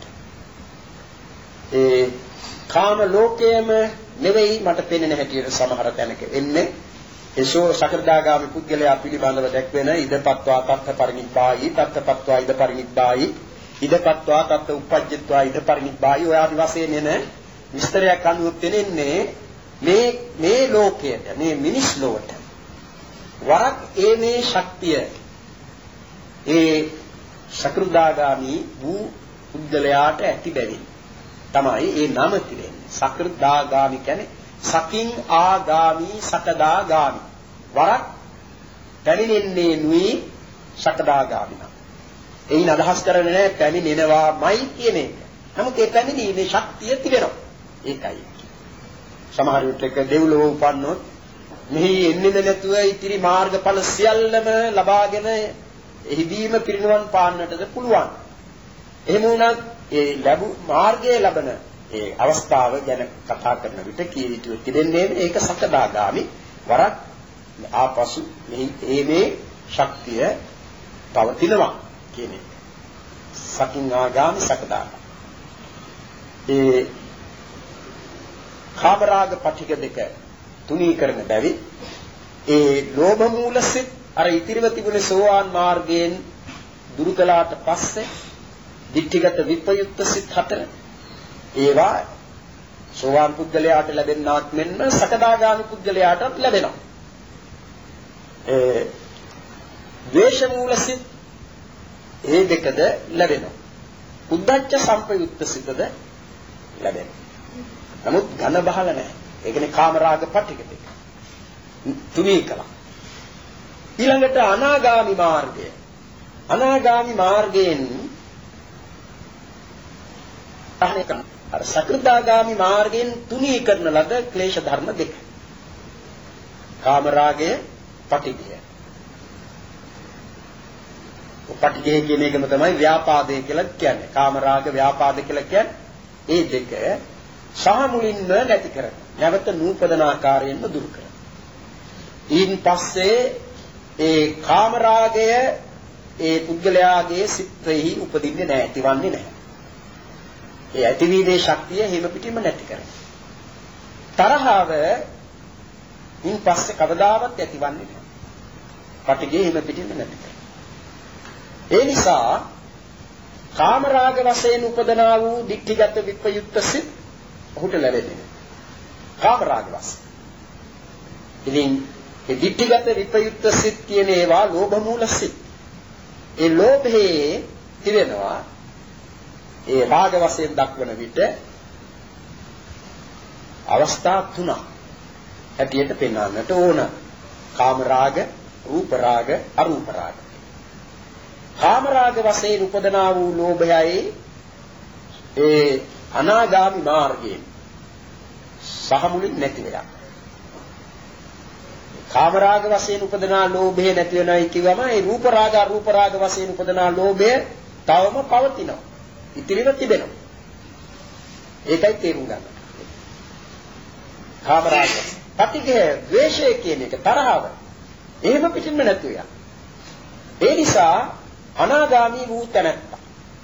Speaker 1: ඒ කාම ලෝකයේම නෙවෙයි මට පේන්නේ හැටියට සමහර තැනක එන්නේ ඒසෝ සකෘදාගාමි පුද්ගලයා පිළිබඳව දැක්වෙන ඉදපත්වා තත්ත පරිනිබ්බායි තත්තපත්වා ඉද පරිනිබ්බායි ඉදපත්වා තත්ත උපජ්ජත්වා ඉද පරිනිබ්බායි ඔය ආදි වශයෙන් එන විස්තරයක් අනුව තෙන්නේ මේ මේ ලෝකයට මේ මිනිස් ලෝකයට වරක් ඒ මේ ශක්තිය ඒ සකෘදාගාමි වූ පුද්ගලයාට ඇති බැවින් තමයි ඒ නම තිරෙන්නේ. සකෘදාගාමි කියන්නේ සකින් ආගාමි සකදාගාමි. වරක් පැමිණෙන්නේ නුයි සකදාගාමි නම්. එයින් අදහස් කරන්නේ නැහැ පැමිණෙනවාමයි කියන එක. නමුත් ඒ පැමිණීමේ ශක්තිය තිබෙනවා. ඒකයි. සමහර විටක දෙව්ලොව උපන්නොත් මෙහි එන්නේ නැතුව ඉතිරි මාර්ගඵල සියල්ලම ලබාගෙන එහිදීම පිරිනවන් පාන්නටද පුළුවන්. එහෙම වුණත් ඒ ලැබු මාර්ගයේ ලබන ඒ අවස්ථාව ගැන කතා කරන විට කී යුතු තිබෙන්නේ ඒක සකදාගාමි වරක් ආපසු මේ මේ ශක්තිය පවතිනවා කියන එක. සකින් ආගාමි සකදාගාමි. ඒ කාමරාග පටික දෙක තුනී කරන බැවි ඒ ලෝභ මූලසිත අර ඉතිරිව තිබුණේ සෝවාන් මාර්ගයෙන් දුරු කළාට පස්සේ දිට්ඨිගත විපයුක්ත සිත් හතර ඒවා සෝවාන් පුද්ගලයාට ලැබෙනාක් මෙන්න සකදාගාමි පුද්ගලයාටත් ලැබෙනවා. ඒ ද්වේෂ මූල සිත් ඒ දෙකද ලැබෙනවා. උද්ධච්ච සම්පයුක්ත සිතද ලැබෙනවා. නමුත් ඝන බහල නැහැ. ඒ කියන්නේ කාමරාග පටික දෙක. තුනී කළා. ඊළඟට අනාගාමි මාර්ගය. අනාගාමි මාර්ගයෙන් අර සකෘදාගාමි මාර්ගයෙන් තුනී කරන ලද ක්ලේශ ධර්ම දෙක. කාමරාගය පටිඝය. පටිඝය කියන එකම තමයි ව්‍යාපාදය කියලා කියන්නේ. කාමරාග ව්‍යාපාද කියලා කියන්නේ ඒ දෙක සහ මුලින්ම නැති කරන. නැවත නූපදන ආකාරයෙන්ම දුරු කරන. ඊන් පස්සේ ඒ කාමරාගය ඒ පුද්ගලයාගේ සිත්ෙහි උපදින්නේ නැහැ, ඇතිවන්නේ නැහැ. ඒ ඇතිවීමේ ශක්තිය හිම පිටින්ම නැති කරනවා. තරහව ඉන් පස්සේ කවදාවත් ඇතිවන්නේ නැහැ. පටිඝය හිම පිටින්ම නැති කරනවා. ඒ නිසා කාමරාග වශයෙන් උපදනා වූ දික්ඨිගත විප්‍රයුක්ත සිත් ඔහුට ලැබෙන්නේ. කාමරාග වශයෙන්. ඉතින් ඒ දික්ඨිගත විප්‍රයුක්ත සිත් කියන ඒවා ලෝභ මූල සිත්. ඒ ලෝභයේ තිබෙනවා ඒ රාග වශයෙන් දක්වන විට අවස්ථා තුනක් හැටියට පෙන්වන්නට ඕන. කාම රාග, රූප රාග, අරූප රාග. කාමරාග වශයෙන් උපදනා වූ ලෝභයයි ඒ අනාගාමි මාර්ගයෙන් සහ මුලින් නැති වෙලා. කාමරාග වශයෙන් උපදනා ලෝභය නැති වෙනයි කියවම ඒ රූප රාග අරූප රාග වශයෙන් උපදනා ලෝභය තවම පවතිනවා. ඉතිරිව තිබෙනවා. ඒකයි තේරුම් ගන්න. කාමරාග, පටිඝය, ද්වේෂය කියන එක තරහව. එහෙම පිටින්ම නැතු වෙනවා. ඒ නිසා අනාගාමී වූ තැනැත්තා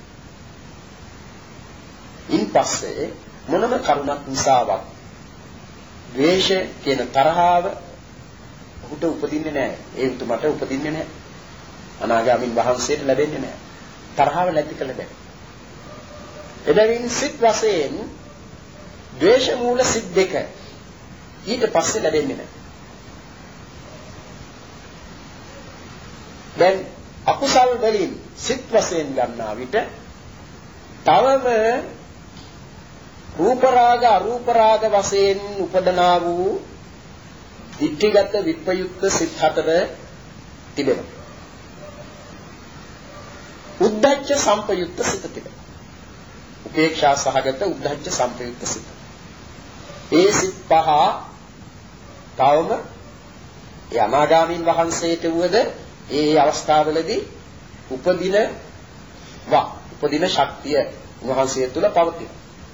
Speaker 1: ඉන්පස්සේ මොනම කරුණක් නිසාවත් ද්වේෂ කියන තරහව ඔහුට උපදින්නේ නැහැ. ඒ උතුමට උපදින්නේ නැහැ. අනාගාමීන් වහන්සේට ලැබෙන්නේ නැහැ. තරහව නැති කළ බෑ. එබැවින් සිත් වශයෙන් ද්වේෂ මූල සිත් දෙක ඊට පස්සේ ලැබෙන්නේ නැහැ. දැන් අකුසල් වලින් සිත් වශයෙන් ගන්නා විට තවම රූප රාග අරූප රාග වශයෙන් උපදනා වූ ditthිගත විප්‍රයුක්ත සිත් හතර තිබෙනවා. උද්ධච්ච සම්පයුක්ත සිත තිබෙනවා. උපේක්ෂා සහගත උද්ධච්ච සම්පයුක්ත සිත. ඒ සිත් පහ තවම ඒ අනාගාමීන් වහන්සේට වුවද ඒ අවස්ථාවලදී උපදිනවා. උපදින ශක්තිය වහන්සේ තුළ පවතින.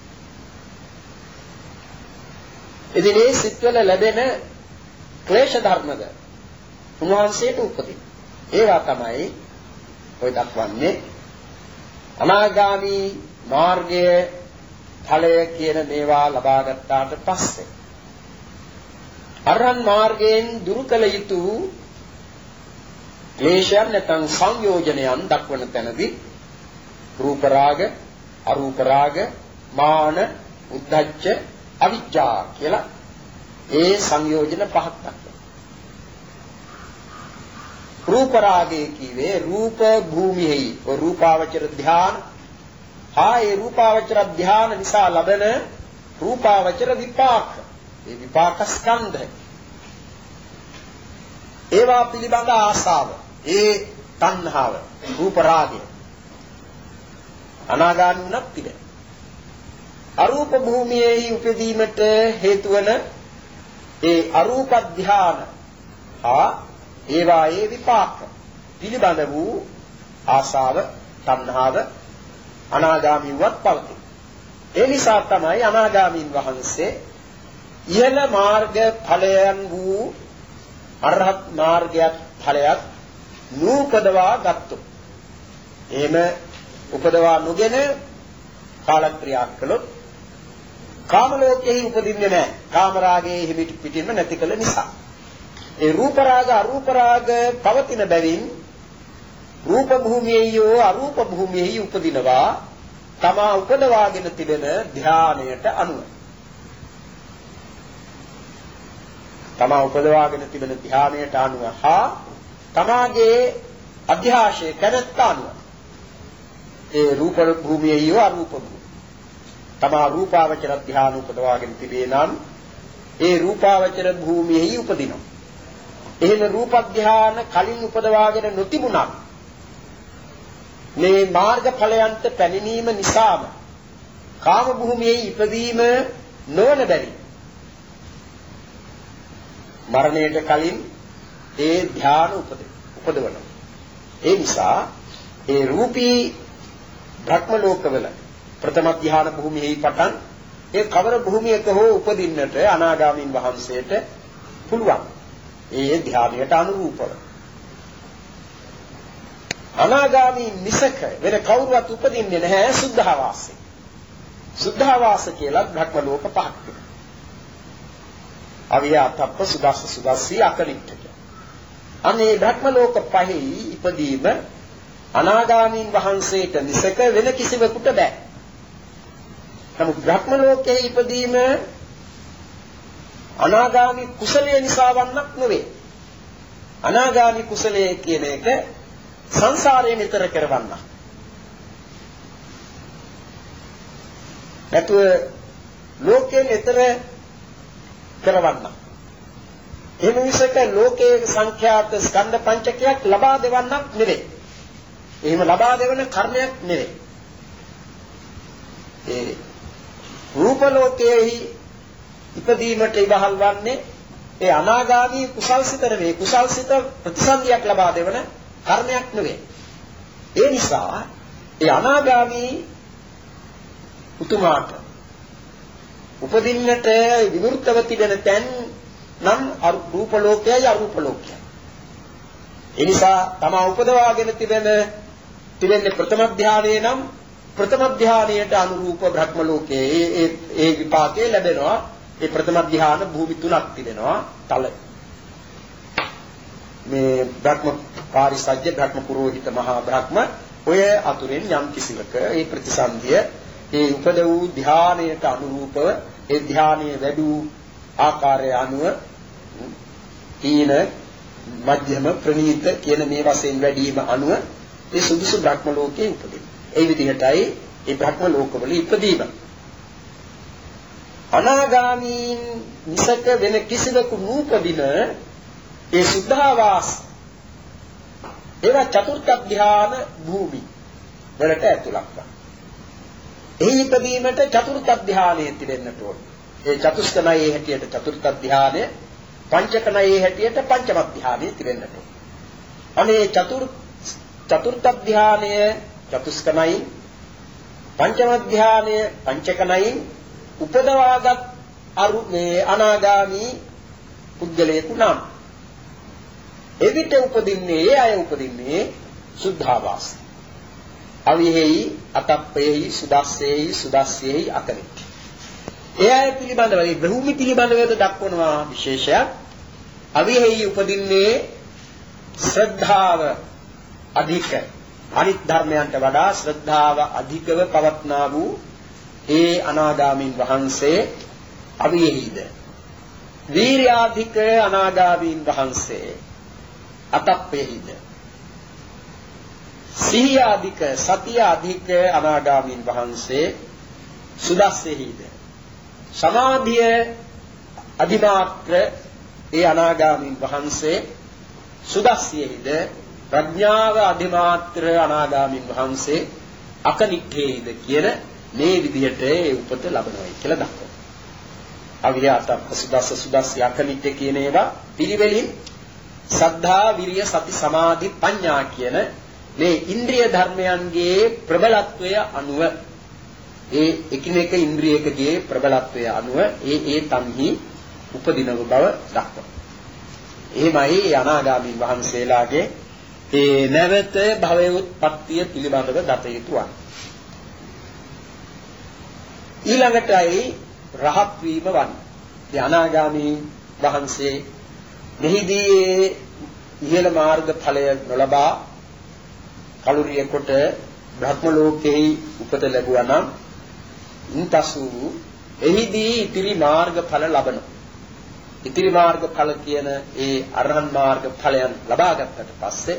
Speaker 1: ඉතින් මේ සිත්වල ලැබෙන ක්ලේශ ධර්මද උන්වහන්සේට උපදින. ඒවා තමයි ඔය දක්වන්නේ අනාගාමී මාර්ගයේ ඵලය කියන මේවා ලබා ගත්තාට පස්සේ අරහන් මාර්ගයෙන් දුරු කළ යුතු ක්ලේශයන් නැත්නම් සංයෝජනයන් දක්වන තැනදී රූප රාග, අරූප රාග, මාන, උද්ධච්ච, අවිජ්ජා කියලා ඒ සංයෝජන පහක් දක්වනවා. රූප රාගයේ කීවේ රූප භූමියෙහි රූපාවචර ධාන. හා ඒ රූපාවචර ධාන නිසා ලබන රූපාවචර විපාක. ඒ විපාක ස්කන්ධය. ඒවා පිළිබඳ ආසාව, ඒ තණ්හාව, රූප රාගය අනාගාමීුණක් තිබෙන. අරූප භූමියෙහි උපදීමට හේතු වන ඒ අරූප ධාන හා ඒවායේ විපාක පිළිබඳ වූ ආසාව, තණ්හාව අනාගාමීවත් පවතී. ඒ නිසා තමයි අනාගාමීන් වහන්සේ ඉහළ මාර්ග ඵලයන් වූ අරහත් මාර්ගයත් ඵලයක් නූපදවා ගත්තොත් එහෙම උපදවා නොගෙන කාලක්‍රියා කළොත් කාම ලෝකයේ උපදින්නේ නැහැ. කාම රාගයේ හිමිට පිටින්ම නැති කළ නිසා. ඒ රූප රාග අරූප රාග පවතින බැවින් රූප භූමියේයෝ අරූප භූමියෙහි උපදිනවා තමා උපදවාගෙන තිබෙන ධානයට අනුව. තමා උපදවාගෙන තිබෙන ධානයට අනුව හා තමාගේ අධ්‍යාශය කැමැත්ත අනුව ඒ රූප භූමියේයෝ අරූප භූමිය තමා රූපාවචර ධාන උපදවාගෙන තිබේ නම් ඒ රූපාවචර භූමියෙහි උපදිනවා. එහෙම රූප ධාන කලින් උපදවාගෙන නොතිබුණා මේ මාර්ග ඵලයන්ට පැමිණීම නිසාම කාම භූමියේ ඉපදීම නොවන බැරි මරණයට කලින් ඒ ධාන උපදවනවා. ඒ නිසා ඒ රූපී භ්‍රම ලෝකවල ප්‍රථම ධාන භූමියෙහි පටන් ඒ කවර භූමියක හෝ උපදින්නට අනාගාමීන් වහන්සේට පුළුවන්. ඒ ධානයට අනුරූපව අනාගාමී මිසක වෙන කවුරුවත් උපදින්නේ නැහැ සුද්ධාවාසයේ. සුද්ධාවාස කියලා භ්‍රම ලෝක පහක් තිබෙනවා. අවිය අතප්ප සුදස්ස සුදස්සී අකනිට්ඨක. අනේ භ්‍රම ලෝක පහෙහි ඉපදීම අනාගාමීන් වහන්සේට මිසක වෙන කිසිවෙකුට බෑ. නමුත් භ්‍රම ලෝකයේ ඉපදීම අනාගාමී කුසලයේ නිසා වන්නක් නෙවේ. අනාගාමී කුසලයේ කියන එක සංසාරයෙන් ඈතර කරවන්න. නැතුව ලෝකයෙන් ඈතර කරවන්න. එහෙම විසක ලෝකයේ සංඛ්‍යාත ස්කන්ධ පංචකයක් ලබා දෙවන්නක් නෙවේ. එහෙම ලබා දෙවන කර්මයක් නෙවෙයි. ඒ රූප ලෝකයේහි ඉපදීමට ඉවහල් වන්නේ ඒ අනාගාමී කුසල්සිත නෙවෙයි. කුසල්සිත ප්‍රතිසන්දියක් ලබා දෙවන කර්මයක් නෙවෙයි. ඒ නිසා ඒ අනාගාමී උතුමාට උපදින්නට විවෘතව තිබෙන තැන් නම් රූප ලෝකයයි අරූප ලෝකයයි. ඒ නිසා තමා උපදවාගෙන තිබෙන තිබෙන්නේ ප්‍රථම ධානයේ නම් ප්‍රථම ධානයට අනුරූප බ්‍රහ්ම ලෝකයේ ඒ ඒ ඒ විපාකේ ලැබෙනවා. ඒ ප්‍රථම ධාන භූමි තුනක් තිබෙනවා. තල මේ බ්‍රහ්ම පාරිසජ්‍ය බ්‍රහ්ම පුරෝහිත මහා බ්‍රහ්ම ඔය අතුරෙන් යම් කිසිවක ඒ ප්‍රතිසන්දිය ඒ උපද වූ ධානයට අනුරූපව ඒ ධානයේ වැඩි වූ ආකාරය අනුව තීන මධ්‍යම ප්‍රණීත කියන මේ වශයෙන් වැඩිම අනුව ඒ සුදුසු බ්‍රහ්ම ලෝකයේ උපදින. ඒ විදිහටයි ඒ බ්‍රහ්ම ලෝකවල ඉපදීම. අනාගාමීන් නිසක වෙන කිසිදෙකු නූපදින ඒ සුද්ධාවාස ඒවා චතුර්ථ ධ්‍යාන භූමි වලට ඇතුළත් වෙනවා. එහි ඉපදීමට චතුර්ථ ධ්‍යානයේ තිබෙන්නට ඕන. ඒ චතුස්කණයේ හැටියට චතුර්ථ ධ්‍යානය, පංචකණයේ හැටියට පංචම ධ්‍යානයේ තිබෙන්නට ඕන. අනේ චතුර් චතුර්ථ ධ්‍යානය චතුස්කණයි, පංචම ධ්‍යානය පංචකණයි උපදවාගත් අරු මේ අනාගාමී පුද්ගලයෙකු නම් එවිට උපදින්නේ ඒ අය උපදින්නේ සුද්ධාවාස. අවිහෙයි අතප්පේයි සුදස්සේයි සුදස්සේයි අකනිට. ඒ අය පිළිබඳව ඒ භූමි පිළිබඳව දක්වනවා විශේෂයක්. අවිහෙයි උපදින්නේ ශ්‍රද්ධාව අධික අනිත් ධර්මයන්ට වඩා ශ්‍රද්ධාව අධිකව පවත්නා වූ ඒ අනාගාමීන් වහන්සේ අවිහෙයිද. වීර්‍යාධික අනාගාමීන් වහන්සේ අතප්පේයිද. සිහියාධික සතියාධික අනාගාමීන් වහන්සේ සුදස්සෙහිද. සමාධිය අධිමාත්‍ර ඒ අනාගාමීන් වහන්සේ සුදස්සෙහිද. ප්‍රඥාව අධිමාත්‍ර අනාගාමීන් වහන්සේ අකනිට්ඨේයිද කියන මේ විදිහට ඒ උපත ලබනවායි කියලා දක්වනවා. අවිය අතප්ප සුදස්ස සුදස්ස අකනිට්ඨ කියන ඒවා පිළිවෙලින් සද්ධා විරිය සති සමාධි ප්‍රඥා කියන මේ ඉන්ද්‍රිය ධර්මයන්ගේ ප්‍රබලත්වය අනුව ඒ එකිනෙක ඉන්ද්‍රියකගේ ප්‍රබලත්වය අනුව ඒ ඒ තන්හි උපදිනව බව දක්වනවා. එහෙමයි අනාගාමී වහන්සේලාගේ ඒ නැවත භවය උත්පත්තිය පිළිබඳව දත යුතු වන්නේ. ඊළඟටයි රහත් වීම වන්නේ. ඒ අනාගාමී වහන්සේ මෙහිදී ඉහළ මාර්ග ඵලය නොලබා කලුරිය කොට බ්‍රහ්ම ලෝකෙහි උපත ලැබුවා නම් ඉන්පසු එහිදී ඉතිරි මාර්ග ඵල ලබනවා. ඉතිරි මාර්ග ඵල කියන ඒ අරහන් මාර්ග ඵලයන් ලබා ගත්තට පස්සේ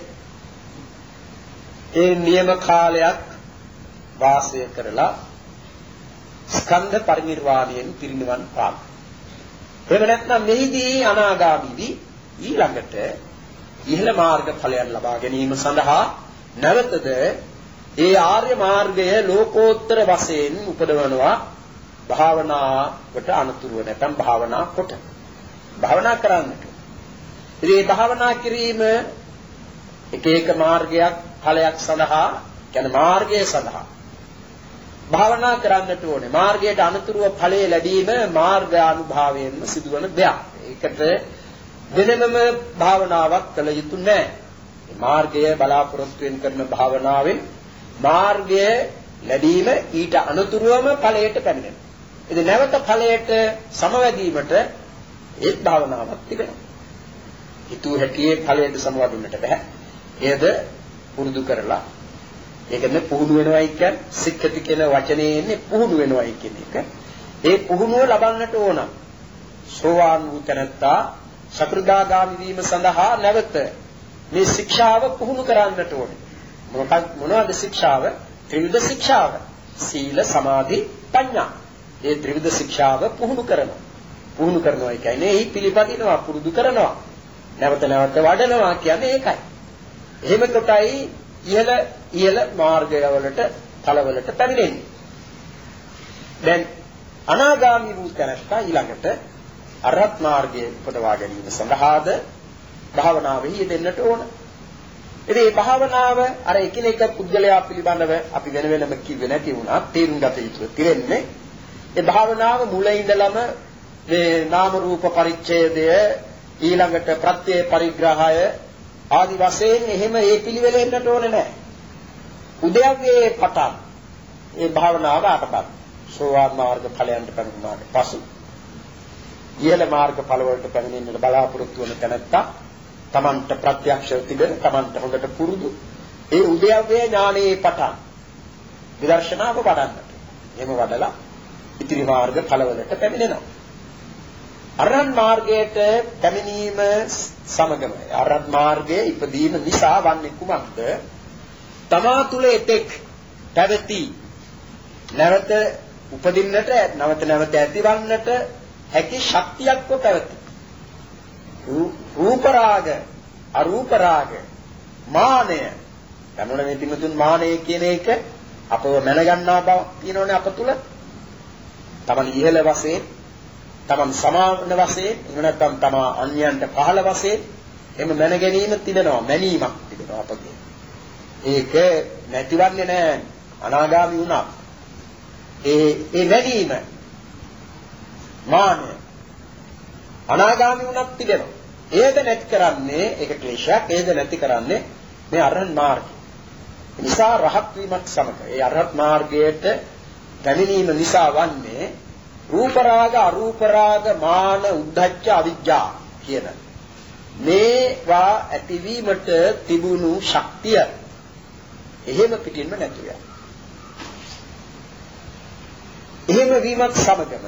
Speaker 1: ඒ නියම කාලයක් වාසය කරලා ස්කන්ධ පරිනිර්වාණයෙන් පිරිනිවන් පාන. එහෙම නැත්නම් මෙහිදී අනාගාමීදී ඊළඟට ඉහළ මාර්ග ඵලයන් ලබා ගැනීම සඳහා නැවතද ඒ ආර්ය මාර්ගය ලෝකෝත්තර වශයෙන් උපදවනවා භාවනාවට අනුතුරුව නැත්නම් භාවනා කොට භාවනා කරන්නට. ඉතින් මේ භාවනා කිරීම එක එක මාර්ගයක් ඵලයක් සඳහා කියන මාර්ගය සඳහා භාවනා කරන්නට ඕනේ. මාර්ගයට අනුතුරුව ඵලයේ ලැබීම මාර්ගානුභාවයෙන්ම සිදුවන දෙයක්. ඒකට වෙනමම භාවනාවක් කළ යුතු නැහැ. මාර්ගය බලාපොරොත්තුෙන් කරන භාවනාවෙන් මාර්ගය ලැබීම ඊට අනුතුරුවම ඵලයට පැමිණෙනවා. ඉතින් නැවත ඵලයට සමවැදීමට ඒත් භාවනාවක් තිබෙනවා. හිතු හැටියේ ඵලයට සමවදින්නට බෑ. එයද පුරුදු කරලා ඒකනේ පුහුණු වෙනවයි කියන්නේ සික්කති කියන වචනේ එන්නේ පුහුණු වෙනවයි කියන එක. ඒ පුහුණුව ලබන්නට ඕන. සෝවාන් වූ තැනැත්තා සකෘදාගාමී වීම සඳහා නැවත මේ ශික්ෂාව පුහුණු කරන්නට ඕනේ. මොකක්ද මොනවාද ශික්ෂාව? ත්‍රිවිධ ශික්ෂාව. සීල සමාධි ප්‍රඥා. ඒ ත්‍රිවිධ ශික්ෂාව පුහුණු කරනවා. පුහුණු කරනවා කියන්නේ එහි පිළිපදිනවා පුරුදු කරනවා. නැවත නැවත වඩනවා කියන්නේ ඒකයි. එහෙම කොටයි ඉහළ ඉහළ මාර්ගවලට ඵලවලට පැමිණෙන්නේ. දැන් අනාගාමී වූ තැනැත්තා ඊළඟට අරහත් මාර්ගයේ උපදවා ගැනීම සඳහාද භාවනාවෙහි යෙදෙන්නට ඕන. ඉතින් මේ භාවනාව අර එකිනෙක පුද්ගලයා පිළිබඳව අපි වෙන වෙනම කිව්වේ නැති වුණා තේරුම් ගත යුතු තිරෙන්නේ. ඒ භාවනාව මුල ඉඳලම මේ නාම රූප පරිච්ඡේදය ඊළඟට ප්‍රත්‍ය පරිග්‍රහය ආදි වශයෙන් එහෙම ඒ පිළිවෙලෙන්නට ඕනේ නැහැ. උදයගේ පටන් ඒ භාවනාව අටපත් සෝවාන් මාර්ග ඵලයන්ට පැමිණුණාට පසු ඉහළ මාර්ග ඵල වලට පැමිණෙන්නට බලාපොරොත්තු වන තැනැත්තා තමන්ට ප්‍රත්‍යක්ෂව තිබෙන තමන්ට හොඳට පුරුදු ඒ උදයගේ ඥානයේ පටන් විදර්ශනාව වඩන්නට. එහෙම වඩලා ඉතිරි මාර්ග ඵල වලට පැමිණෙනවා. අරහත් මාර්ගයට පැමිණීම සමගම අරහත් මාර්ගයේ ඉපදීම නිසා වන්නේ කුමක්ද? තමා තුළ එතෙක් පැවති නැවත උපදින්නට නැවත නැවත ඇතිවන්නට හැකි ශක්තියක්ව පැවති. රූප රාග අරූප රාග මානය යනෝන මේ තිමුතුන් මානය කියන එක අපව මැනගන්නා බව කියනෝනේ අප තුළ. තමන් ඉහළ වශයෙන් තමන් සමාන වශයෙන් එහෙම නැත්නම් තමා අන්‍යයන්ට පහළ වශයෙන් එම මැන ගැනීම තිබෙනවා මැනීමක් තිබෙනවා අපගේ. ඒක නැතිවන්නේ නැහැ අනාගාමී වුණා. ඒ ඒ මැනීම මානය අනාගාමී වුණත් තිබෙනවා. ඒද නැති කරන්නේ ඒක ක්ලේශයක්. ඒද නැති කරන්නේ මේ අරහත් මාර්ගය. නිසා රහත් වීමත් සමග ඒ අරහත් මාර්ගයට පැමිණීම නිසා වන්නේ රූප රාග අරූප රාග මාන උද්ධච්ච අවිජ්ජා කියන මේවා ඇතිවීමට තිබුණු ශක්තිය එහෙම පිටින්ම නැති වෙනවා. එහෙම වීමත් සමගම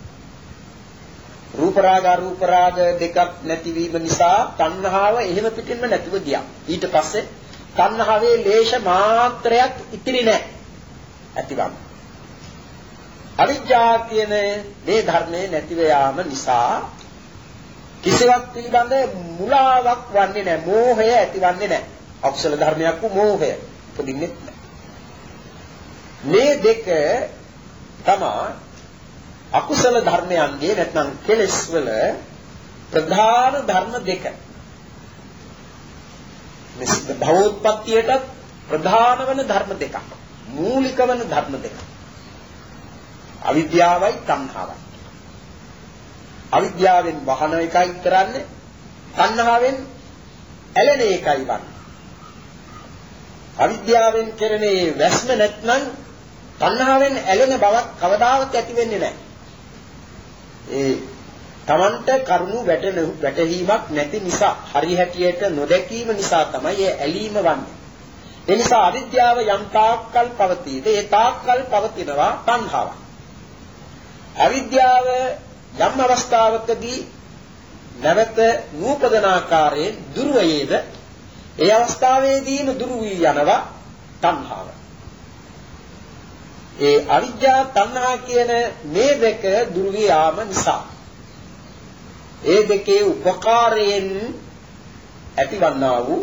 Speaker 1: රූප රාග අරූප රාග දෙකක් නැතිවීම නිසා තණ්හාව එහෙම පිටින්ම නැතිව ගියා. ඊට පස්සේ තණ්හාවේ ලේෂ මාත්‍රයක් ඉතිරි නැහැ. ඇතිවන්නේ අවිජ්ජා කියන මේ ධර්මයේ නැතිව යාම නිසා කිසිවක් පිළිබඳ මුලාවක් වන්නේ නැහැ. මෝහය ඇතිවන්නේ නැහැ. අකුසල ධර්මයක් වූ මෝහය උපදින්නේ නැහැ. මේ දෙක තමයි අකුසල ධර්මයන්ගේ නැත්නම් කෙලෙස් වල ප්‍රධාන ධර්ම දෙක. මේ භවෝත්පත්තියට ප්‍රධාන වන ධර්ම දෙකක්. මූලික වන ධර්ම දෙකක්. අවිද්‍යාවයි තණ්හාවයි. අවිද්‍යාවෙන් වහන එකයි කරන්නේ තණ්හාවෙන් ඇලෙන එකයි වන්නේ. අවිද්‍යාවෙන් කරන්නේ වැස්ම නැත්නම් තණ්හාවෙන් ඇලෙන බවක් කවදාවත් ඇති වෙන්නේ නැහැ. ඒ Tamanta කරුණු වැටෙන වැටහීමක් නැති නිසා හරි හැටියට නොදැකීම නිසා තමයි ඒ ඇලීම වන්නේ. ඒ නිසා අවිද්‍යාව යම් තාක්කල් පවතීද ඒ තාක්කල් පවතිනවා තණ්හාව. අවිද්‍යාව යම් අවස්ථාවකදී නැවත නූපදන ආකාරයෙන් දුර වේද ඒ අවස්ථාවේදීම දුරු වී යනවා තණ්හාව. ඒ අවිද්‍යා තණ්හා කියන මේ දෙක දුරු වී යාම නිසා ඒ දෙකේ උපකාරයෙන් ඇතිවන්නා වූ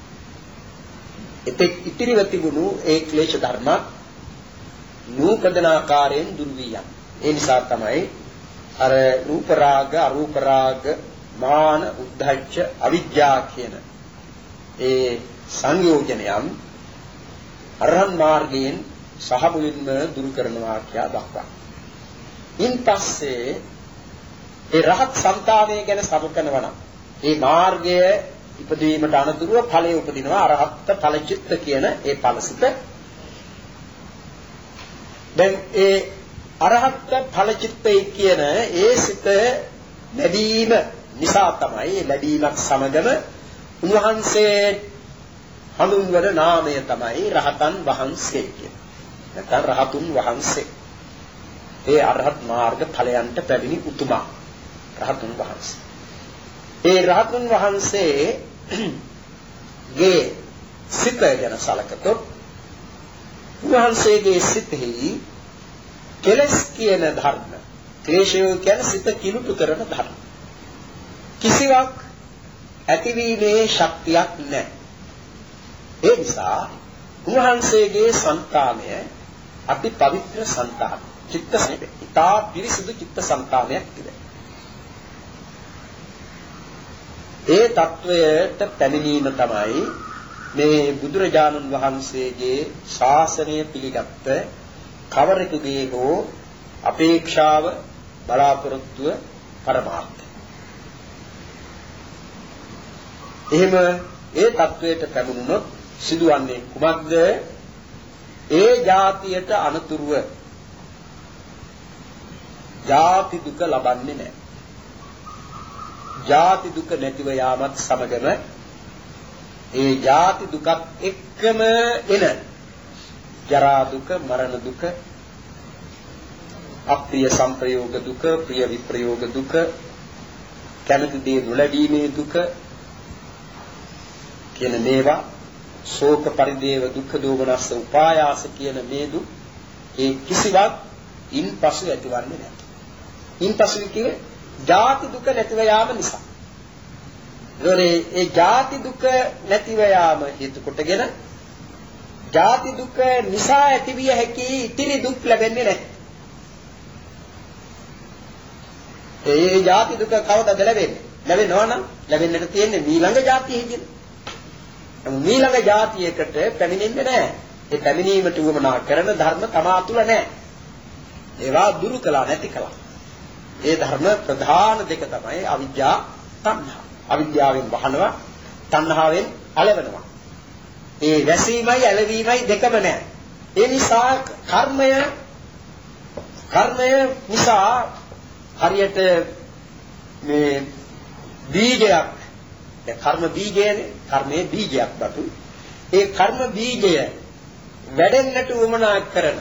Speaker 1: එතෙක් ඉතිරිව තිබුණු ඒ ක්ලේශ ධර්ම නූපදන ආකාරයෙන් දුරු වී යනවා. ඒ නිසා තමයි අර රූප රාග අරූප රාග මාන උද්ධච්ච අවිජ්ජා කියන ඒ සංයෝජනයන් අරහත් මාර්ගයෙන් සහ මුලින්ම දුරු කරනවා කියලා දක්වනවා. ඉන් පස්සේ ඒ රහත් සම්තාවය ගැන සමකනවා නම් ඒ මාර්ගය ඉපදීමට අනුතුරුව ඵලයේ උපදිනවා අරහත් ඵලචිත්ත කියන ඒ ඵලසිත. දැන් ඒ අරහත් ඵලචිත්තය කියන ඒ සිත ලැබීම නිසා තමයි ලැබීමක් සමගම උන්වහන්සේ හඳුන්වන නාමය තමයි රහතන් වහන්සේ කියන. නැත්නම් රහතුන් වහන්සේ. ඒ අරහත් මාර්ග ඵලයන්ට පැමිණි උතුමා රහතුන් වහන්සේ. ඒ රහතුන් වහන්සේ ගේ සිත ගැන සලකතොත් උන්වහන්සේගේ සිතෙහි කෙලස් කියන ධර්ම ක්ලේශය කියන සිත කිලුටු කරන ධර්ම කිසිවක් ඇතිවීමේ ශක්තියක් නැහැ. ඒ නිසා උන්වහන්සේගේ సంతානය අති පවිත්‍ර సంతාන. චිත්ත සංතේ. ඉතා පිරිසුදු චිත්ත సంతානයක් තිබේ. ඒ తත්වයට පැමිණීම තමයි මේ බුදුරජාණන් වහන්සේගේ ශාසනය පිළිගත්ත කවරෙකුගේ හෝ අපේක්ෂාව බලාපොරොත්තුව පරමාර්ථය. එහෙම ඒ தത്വයට පැමුණුනොත් සිදුවන්නේ කුමක්ද? ඒ જાතියට අනතුරුව ජාති දුක ලබන්නේ නැහැ. ජාති දුක නැතිව යාමත් සමගම ඒ ජාති දුකත් එක්කම එන ජරා දුක, මරණ දුක, අප්‍රිය සංප්‍රයෝග දුක, ප්‍රිය විප්‍රයෝග දුක, කැමති දේ නොලැබීමේ දුක කියන මේවා, ශෝක පරිදේව දුක්ඛ දෝමනස්ස උපායාස කියන මේ දුක් ඒ කිසිවක් ඉන්පසු ඇතිවන්නේ නැහැ. ඉන්පසු කියේ ජාති දුක නැතිව යාම නිසා. ඒනේ ඒ ජාති දුක නැතිව යාම හේතු කොටගෙන ජාති දුක නිසා ඇතිවිය හැකි ඉතිරි දුක් ලැබෙන්නේ නැහැ. ඒ ජාති දුක කවදද ලැබෙන්නේ? ලැබෙනවා නම් ලැබෙන්නට තියෙන්නේ ඊළඟ ජාතියෙහිදී. ඊළඟ ජාතියකට පැමිණෙන්නේ නැහැ. ඒ පැමිණීමට උවමනා කරන ධර්ම තමා තුල නැහැ. ඒවා දුරු කළා නැති කළා. ඒ ධර්ම ප්‍රධාන දෙක තමයි අවිද්‍යා, තණ්හා. අවිද්‍යාවෙන් වහනවා, තණ්හාවෙන් අලවනවා. ඒ වැසීමයි ඇලවීමයි දෙකම නැහැ. ඒ නිසා කර්මය කර්මය නිසා හරියට මේ බීජයක්, ඒ කර්ම බීජයනේ, කර්මයේ බීජයක් බතු. ඒ කර්ම බීජය වැඩෙන්නට උවමනා කරන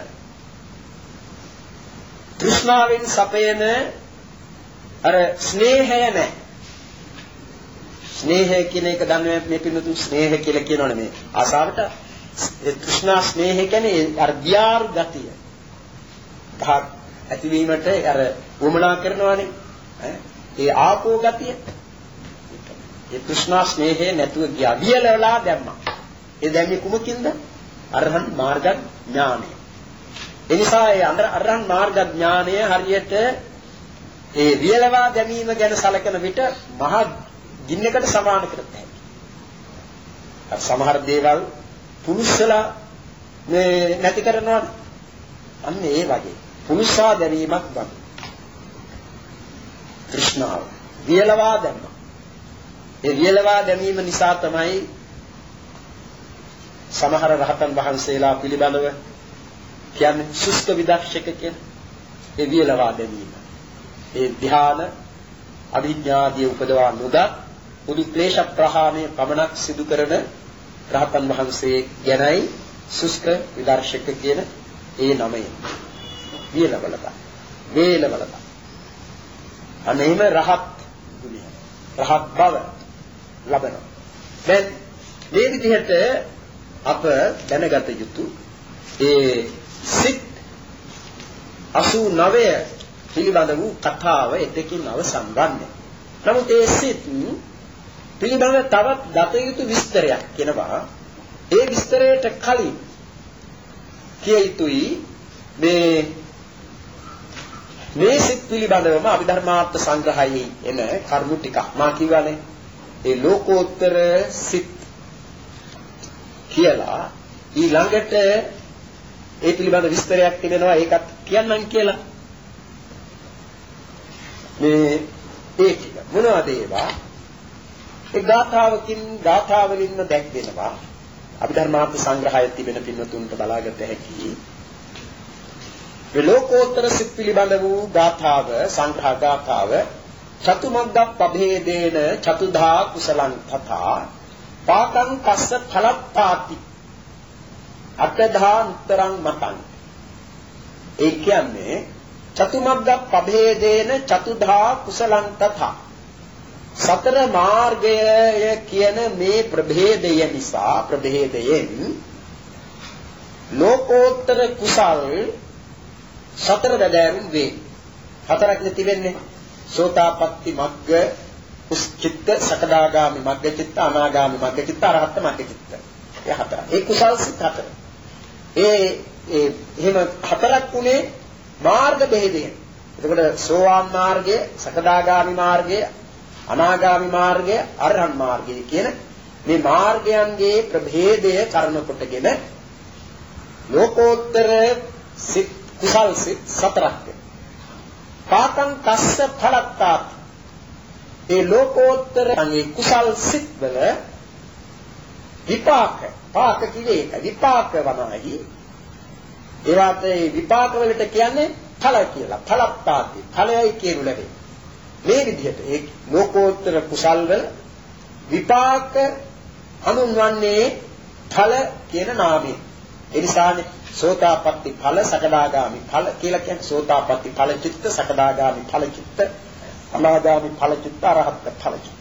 Speaker 1: තෘෂ්ණාවෙන් සපයන අර ස්නේහය නැහැ. ස්නේහය කියන එක දන්නේ මේ පින්නතුන් ස්නේහ කියලා කියනවනේ මේ ආසාවට. ඒ තෘෂ්ණා ස්නේහය කියන්නේ අර දියාරු ගතිය. පහ ඇතිවීමට අර උවමනා කරනවානේ. ඒ ආපෝ ගතිය. ඒ තෘෂ්ණා ස්නේහය නැතුව ගියා. වියලලා දැම්මා. ඒ දැම්මේ කුමකින්ද? අරහන් මාර්ග ඥානය. ඒ නිසා ඒ අරහන් මාර්ග ඥානය හරියට ඒ වියලවා දැමීම ගැන සැලකෙන විට මහා ගින්නකට සමාන කරතයි. අර සමහර දේවල් පුරුෂලා මේ නැති කරනවනේ. අන්න ඒ වගේ පුරුෂා දැමීමක් බඳු. තෘෂ්ණාව වියලවා දැම්ම. ඒ වියලවා දැමීම නිසා තමයි සමහර රහතන් වහන්සේලා පිළිබඳව කියන්නේ සුස්ත විදර්ශක කියන ඒ වියලවා දැමීම. ඒ ධ්‍යාන අවිඥාදී උපදවා නොදත් මුළු ක්ලේශ ප්‍රහාණය පමණක් සිදු කරන රහතන් වහන්සේ ගැනයි සුස්ත විදර්ශක කියන ඒ නමය. වියලවලක වේලවලක අනේම රහත් ගුණය රහත් බව ලබනවා. දැන් මේ විදිහට අප දැනගත යුතු ඒ සිත් අසූ නවය පිළිබඳ වූ කතාව එතකින් අවසන් වන්නේ. නමුත් ඒ සිත් පිළිබඳ තවත් දත යුතු විස්තරයක් කියනවා. ඒ විස්තරයට කලින් කිය යුතුයි මේ මේ සිත් පිළිබඳවම අභිධර්මාර්ථ සංග්‍රහයේ එන කරුණු ටිකක් මා කියවනේ. ඒ ලෝකෝත්තර සිත් කියලා ඊළඟට ඒ පිළිබඳ විස්තරයක් තිබෙනවා. ඒකත් කියන්නම් කියලා. මේ ඒක මොනවද ඒවා? ඒ ගාථාවකින් ගාථාවලින්ම දැක්වෙනවා. අභිධර්මාර්ථ සංග්‍රහයේ තිබෙන පින්වතුන්ට බලාගත හැකි. මේ ලෝකෝත්තර සිත් පිළිබඳ වූ ගාථාව සංග්‍රහ ගාථාව චතුමග්ග පභේදේන චතුධා කුසලං තථා පාකං පස්ස ඵලත්තාති අටධා උත්තරං මතං. ඒ කියන්නේ චතුමග්ග පභේදේන චතුධා කුසලං තථා සතර මාර්ගය කියන මේ ප්‍රභේදය නිසා ප්‍රභේදයෙන් ලෝකෝත්තර කුසල් සතර බැදෑරුම් වේ. හතරක් නෙති වෙන්නේ. සෝතාපට්ටි මග්ග චිත්ත, සකදාගාමි මග්ග චිත්ත, අනාගාමි මග්ග චිත්ත, අරහත් මග්ග චිත්ත. ඒ හතර. ඒ කුසල් සිත් හතර. ඒ ඒ එහෙම හතරක් උනේ මාර්ග බෙහෙදයෙන්. එතකොට සෝවාන් මාර්ගය, සකදාගාමි මාර්ගය, අනාගාමි මාර්ගය, අරහත් මාර්ගය කියන මේ මාර්ගයන්ගේ ප්‍රභේදය කරන කොටගෙන ලෝකෝත්තර සිත් කුසල් සිත් සතරක්. පාකං කස්ස ඵලත්තාත් ඒ ලෝකෝත්තර අනේ කුසල් සිත් වල විපාක පාක කියේ එක විපාක වනයි. ඒවාට ඒ විපාක වලට කියන්නේ ඵල කියලා. ඵලත්තාති ඵලයයි කියනු ලැබේ. මේ විදිහට ඒ ලෝකෝත්තර කුසල් වල විපාක හඳුන්වන්නේ ඵල කියන නාමයෙන්. ඒ නිසානේ සෝතාපට්ටි ඵල, සකදාගාමි ඵල කියලා කියන්නේ සෝතාපට්ටි ඵල චිත්ත, සකදාගාමි ඵල චිත්ත, අනාගාමි ඵල චිත්ත, අරහත් ඵල චිත්ත.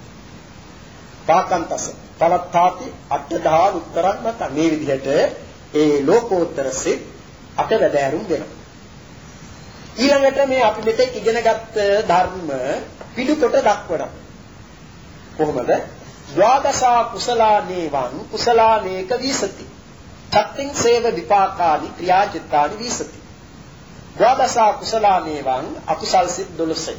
Speaker 1: පාකන්තස ඵලත්තාති අට්ඨදා උත්තරක් නැත. මේ විදිහට ඒ ලෝකෝත්තර සිත් අටවැදෑරුම් වෙනවා. ඊළඟට මේ අපි මෙතෙක් ඉගෙනගත් ධර්ම පිටුකොට දක්වනවා. කොහොමද? ද්වාදසා කුසලානේවං කුසලානේක විසති. චත්තිං සේව විපාකානි ක්‍රියාචිත්තානි විසති. ද්වාදසා කුසලානේවං අකුසල් සිත් දොළොස්යි.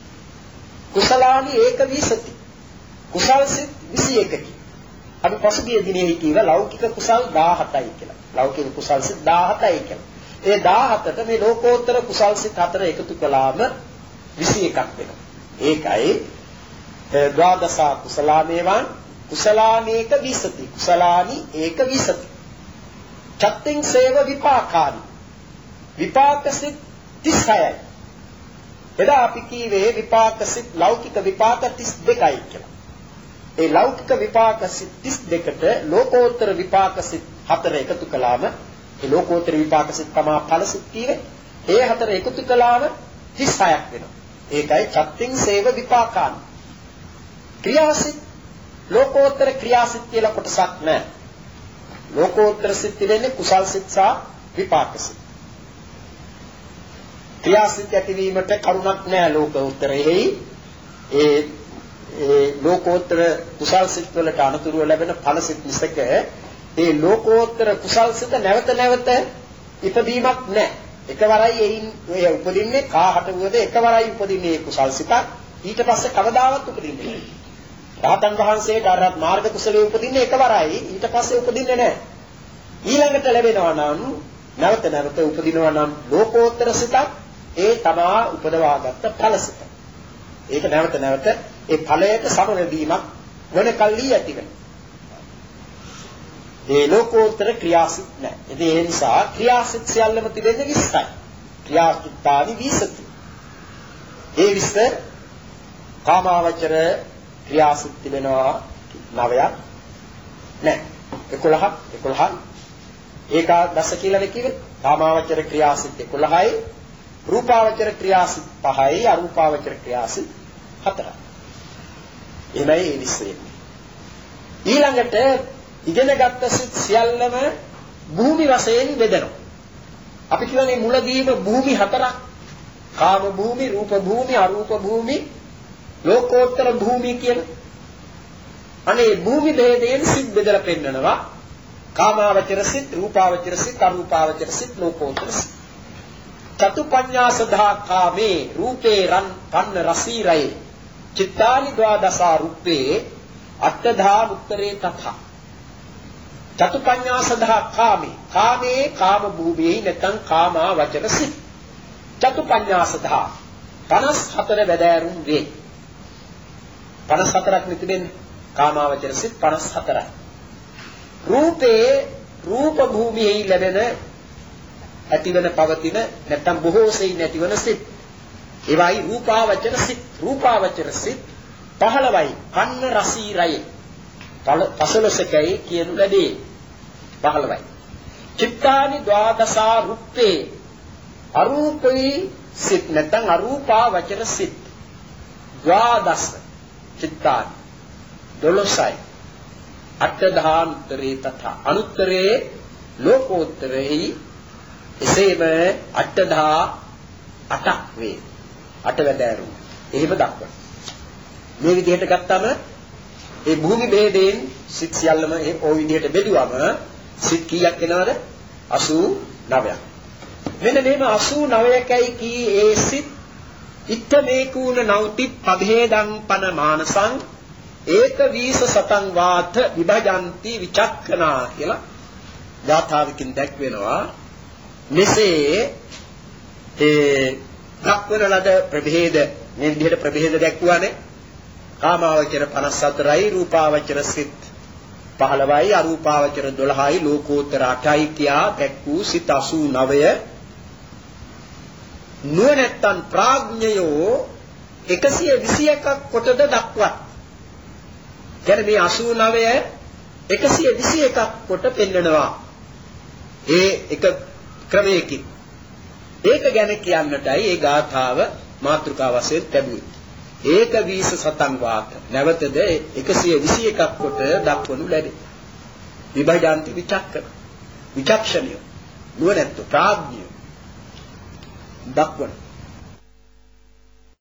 Speaker 1: කුසලානි ඒක විසති. කුසල් සිත් විසි එකකි. අපි පසුගිය දිනේ කීව ලෞකික කුසල් දාහතයි කියලා. ලෞකික කුසල් සිත් දාහතයි කියලා. ඒ දාහතට මේ ලෝකෝත්තර කුසල් සිත් හතර එකතු කළාම විසි එකක් වෙනවා. ඒකයි ද්වාදසා කුසලානේවං කුසලානේක විසති. කුසලානි ඒක විසති. චත්තිං සේව විපාකානි විපාක සිත් තිස් හයයි. එදා අපි කීවේ විපාක සිත් ලෞකික විපාක තිස් දෙකයි කියලා. ඒ ලෞකික විපාක සිත් තිස් දෙකට ලෝකෝත්තර විපාක සිත් හතර එකතු කළාම ඒ ලෝකෝත්තර විපාක සිත් තමා ඵල සිත් කීවේ. ඒ හතර එකතු කළාම තිස් හයක් වෙනවා. ඒකයි චත්තිං සේව විපාකානි. ක්‍රියාසිත ලෝකෝත්තර ක්‍රියාසිත කියලා කොටසක් නැහැ. ලෝකෝත්තර සිත් දෙන්නේ කුසල් සිත් සහ විපාක සිත්. ක්‍රියාසිත ඇතිවීමට කරුණක් නැහැ ලෝකෝත්තරෙහි. ඒ ඒ ලෝකෝත්තර කුසල් සිත් වලට අනුතුරුව ලැබෙන ඵල සිත් මිසක ඒ ලෝකෝත්තර කුසල් සිත නැවත නැවත ඉපදීමක් නැහැ. එකවරයි එයින් ඔය උපදින්නේ කාහට වුවද එකවරයි උපදින්නේ කුසල් සිතක්. ඊට පස්සේ කවදාවත් උපදින්නේ නැහැ. රහතන් වහන්සේට අරහත් මාර්ග කුසලයේ උපදින්නේ එකවරයි ඊට පස්සේ උපදින්නේ නැහැ. ඊළඟට ලැබෙනවා නම් නැවත නැවත උපදිනවා නම් ලෝකෝත්තර සිතක් ඒ තමා උපදවාගත්ත ඵල සිත. ඒක නැවත නැවත ඒ ඵලයට සමවැදීමක් වෙන කල්ලි ඇති වෙනවා. ඒ ලෝකෝත්තර ක්‍රියාසිත නැහැ. ඉතින් ඒ නිසා ක්‍රියාසිත සියල්ලම තිබෙන්නේ විස්සයි. ක්‍රියාසිතානි විසති. ඒ විස්ස කාමාවචර ක්‍රියාසිත තිබෙනවා නවයක් නැහැ. එකොළහක් එකොළහයි. ඒකාදස කියලා කිව්වේ කාමාවචර ක්‍රියාසිත එකොළහයි, රූපාවචර ක්‍රියාසිත පහයි, අරූපාවචර ක්‍රියාසිත හතරයි. එමයි ඒ විශ්ේ. ඊළඟට ඉගෙනගත්ත සිත් සියල්ලම භූමි වශයෙන් බෙදෙනවා. අපි කියන්නේ මුලදීම භූමි හතරක්. කාම භූමි, රූප භූමි, අරූප භූමි, ලෝකෝත්තර භූමි කියලා. අනේ භූමි ભેදයෙන් සිත් බෙදලා පෙන්නනවා. කාමාවචර සිත්, රූපාවචර සිත්, අරූපාවචර සිත්, ලෝකෝත්තර සිත්. චතුපඤ්ඤාසදා කාමේ රූපේ රන් පන්න රසීරයි චිත්තානි ද්වාදසා රූපේ අට්ඨධා උත්තරේ තථා. චතුපඤ්ඤාසදා කාමේ කාමේ කාම භූමියේ නැත්නම් කාමාවචර සිත්. චතුපඤ්ඤාසදා පනස් හතර වැදෑරුම් වේ. පනස් හතරක් නිතිබෙන්නේ කාමාවචර සිත් පනස් හතරයි. රූපේ රූප භූමියේ ලැබෙන ඇතිවන පවතින නැත්නම් බොහෝ සෙයින් නැතිවන සිත්. ඒවයි රූපාවචර සිත්. රූපාවචර සිත් පහළවයි කන්න රසීරයි. පසළොස්වකයි කියනු ලැබේ. පහළවයි. චිත්තානි ද්වාදසා රූපේ අරූපී සිත් නැත්නම් අරූපාවචර සිත්. ද්වාදස චිත්තානි දොළොසයි. අට්ඨධාන්තරේ තථා අනුත්තරේ ලෝකෝත්තරේ එසේම අට්ඨධා අටක් වේ. අට වැදෑරුම්. එහෙම දක්වනවා. මේ විදිහට ගත්තම ඒ භූමි භේදයෙන් සිත් සියල්ලම ඒ ඔය විදිහට බෙදුවම සිත් කීයක් එනවද? අසූ නවයක්. මෙන්න මේම අසූ නවයකයි කී ඒ සිත් ඉත්ත මේකූන නෞති පභේදං පන මානසං ඒක වීස සතං වාත විභජಂತಿ විචක්කනා කියලා ගාථාවකින් දැක්වෙනවා. මෙසේ ඒ දක්වන ලද ප්‍රභේද මේ විදිහට ප්‍රභේද දැක්වුවානේ. කාමාවචර පනස් හතරයි රූපාවචර සිත් පහළොවයි අරූපාවචර දොළහයි ලෝකෝත්තර අටයි කියා දැක් වූ සිත් අසූ නවය නුවණැත්තන් ප්‍රඥයෝ එකසිය විසි එකක් කොටද දක්වත්. කියන්නේ මේ අසූ නවය එකසිය විසි එකක් කොට පෙන්වනවා. ඒ එක ක්‍රමයකින් ඒක ගැන කියන්නටයි ඒ ගාථාව මාතෘකාව වශයෙන් ලැබුවේ. ඒක වීස සතං වාත නැවතද එකසිය විසි එකක් කොට දක්වනු ලැබේ. විභජಂತಿ විචක්කන විචක්ෂණිය නුවණැත්තු ප්‍රඥය දක්වන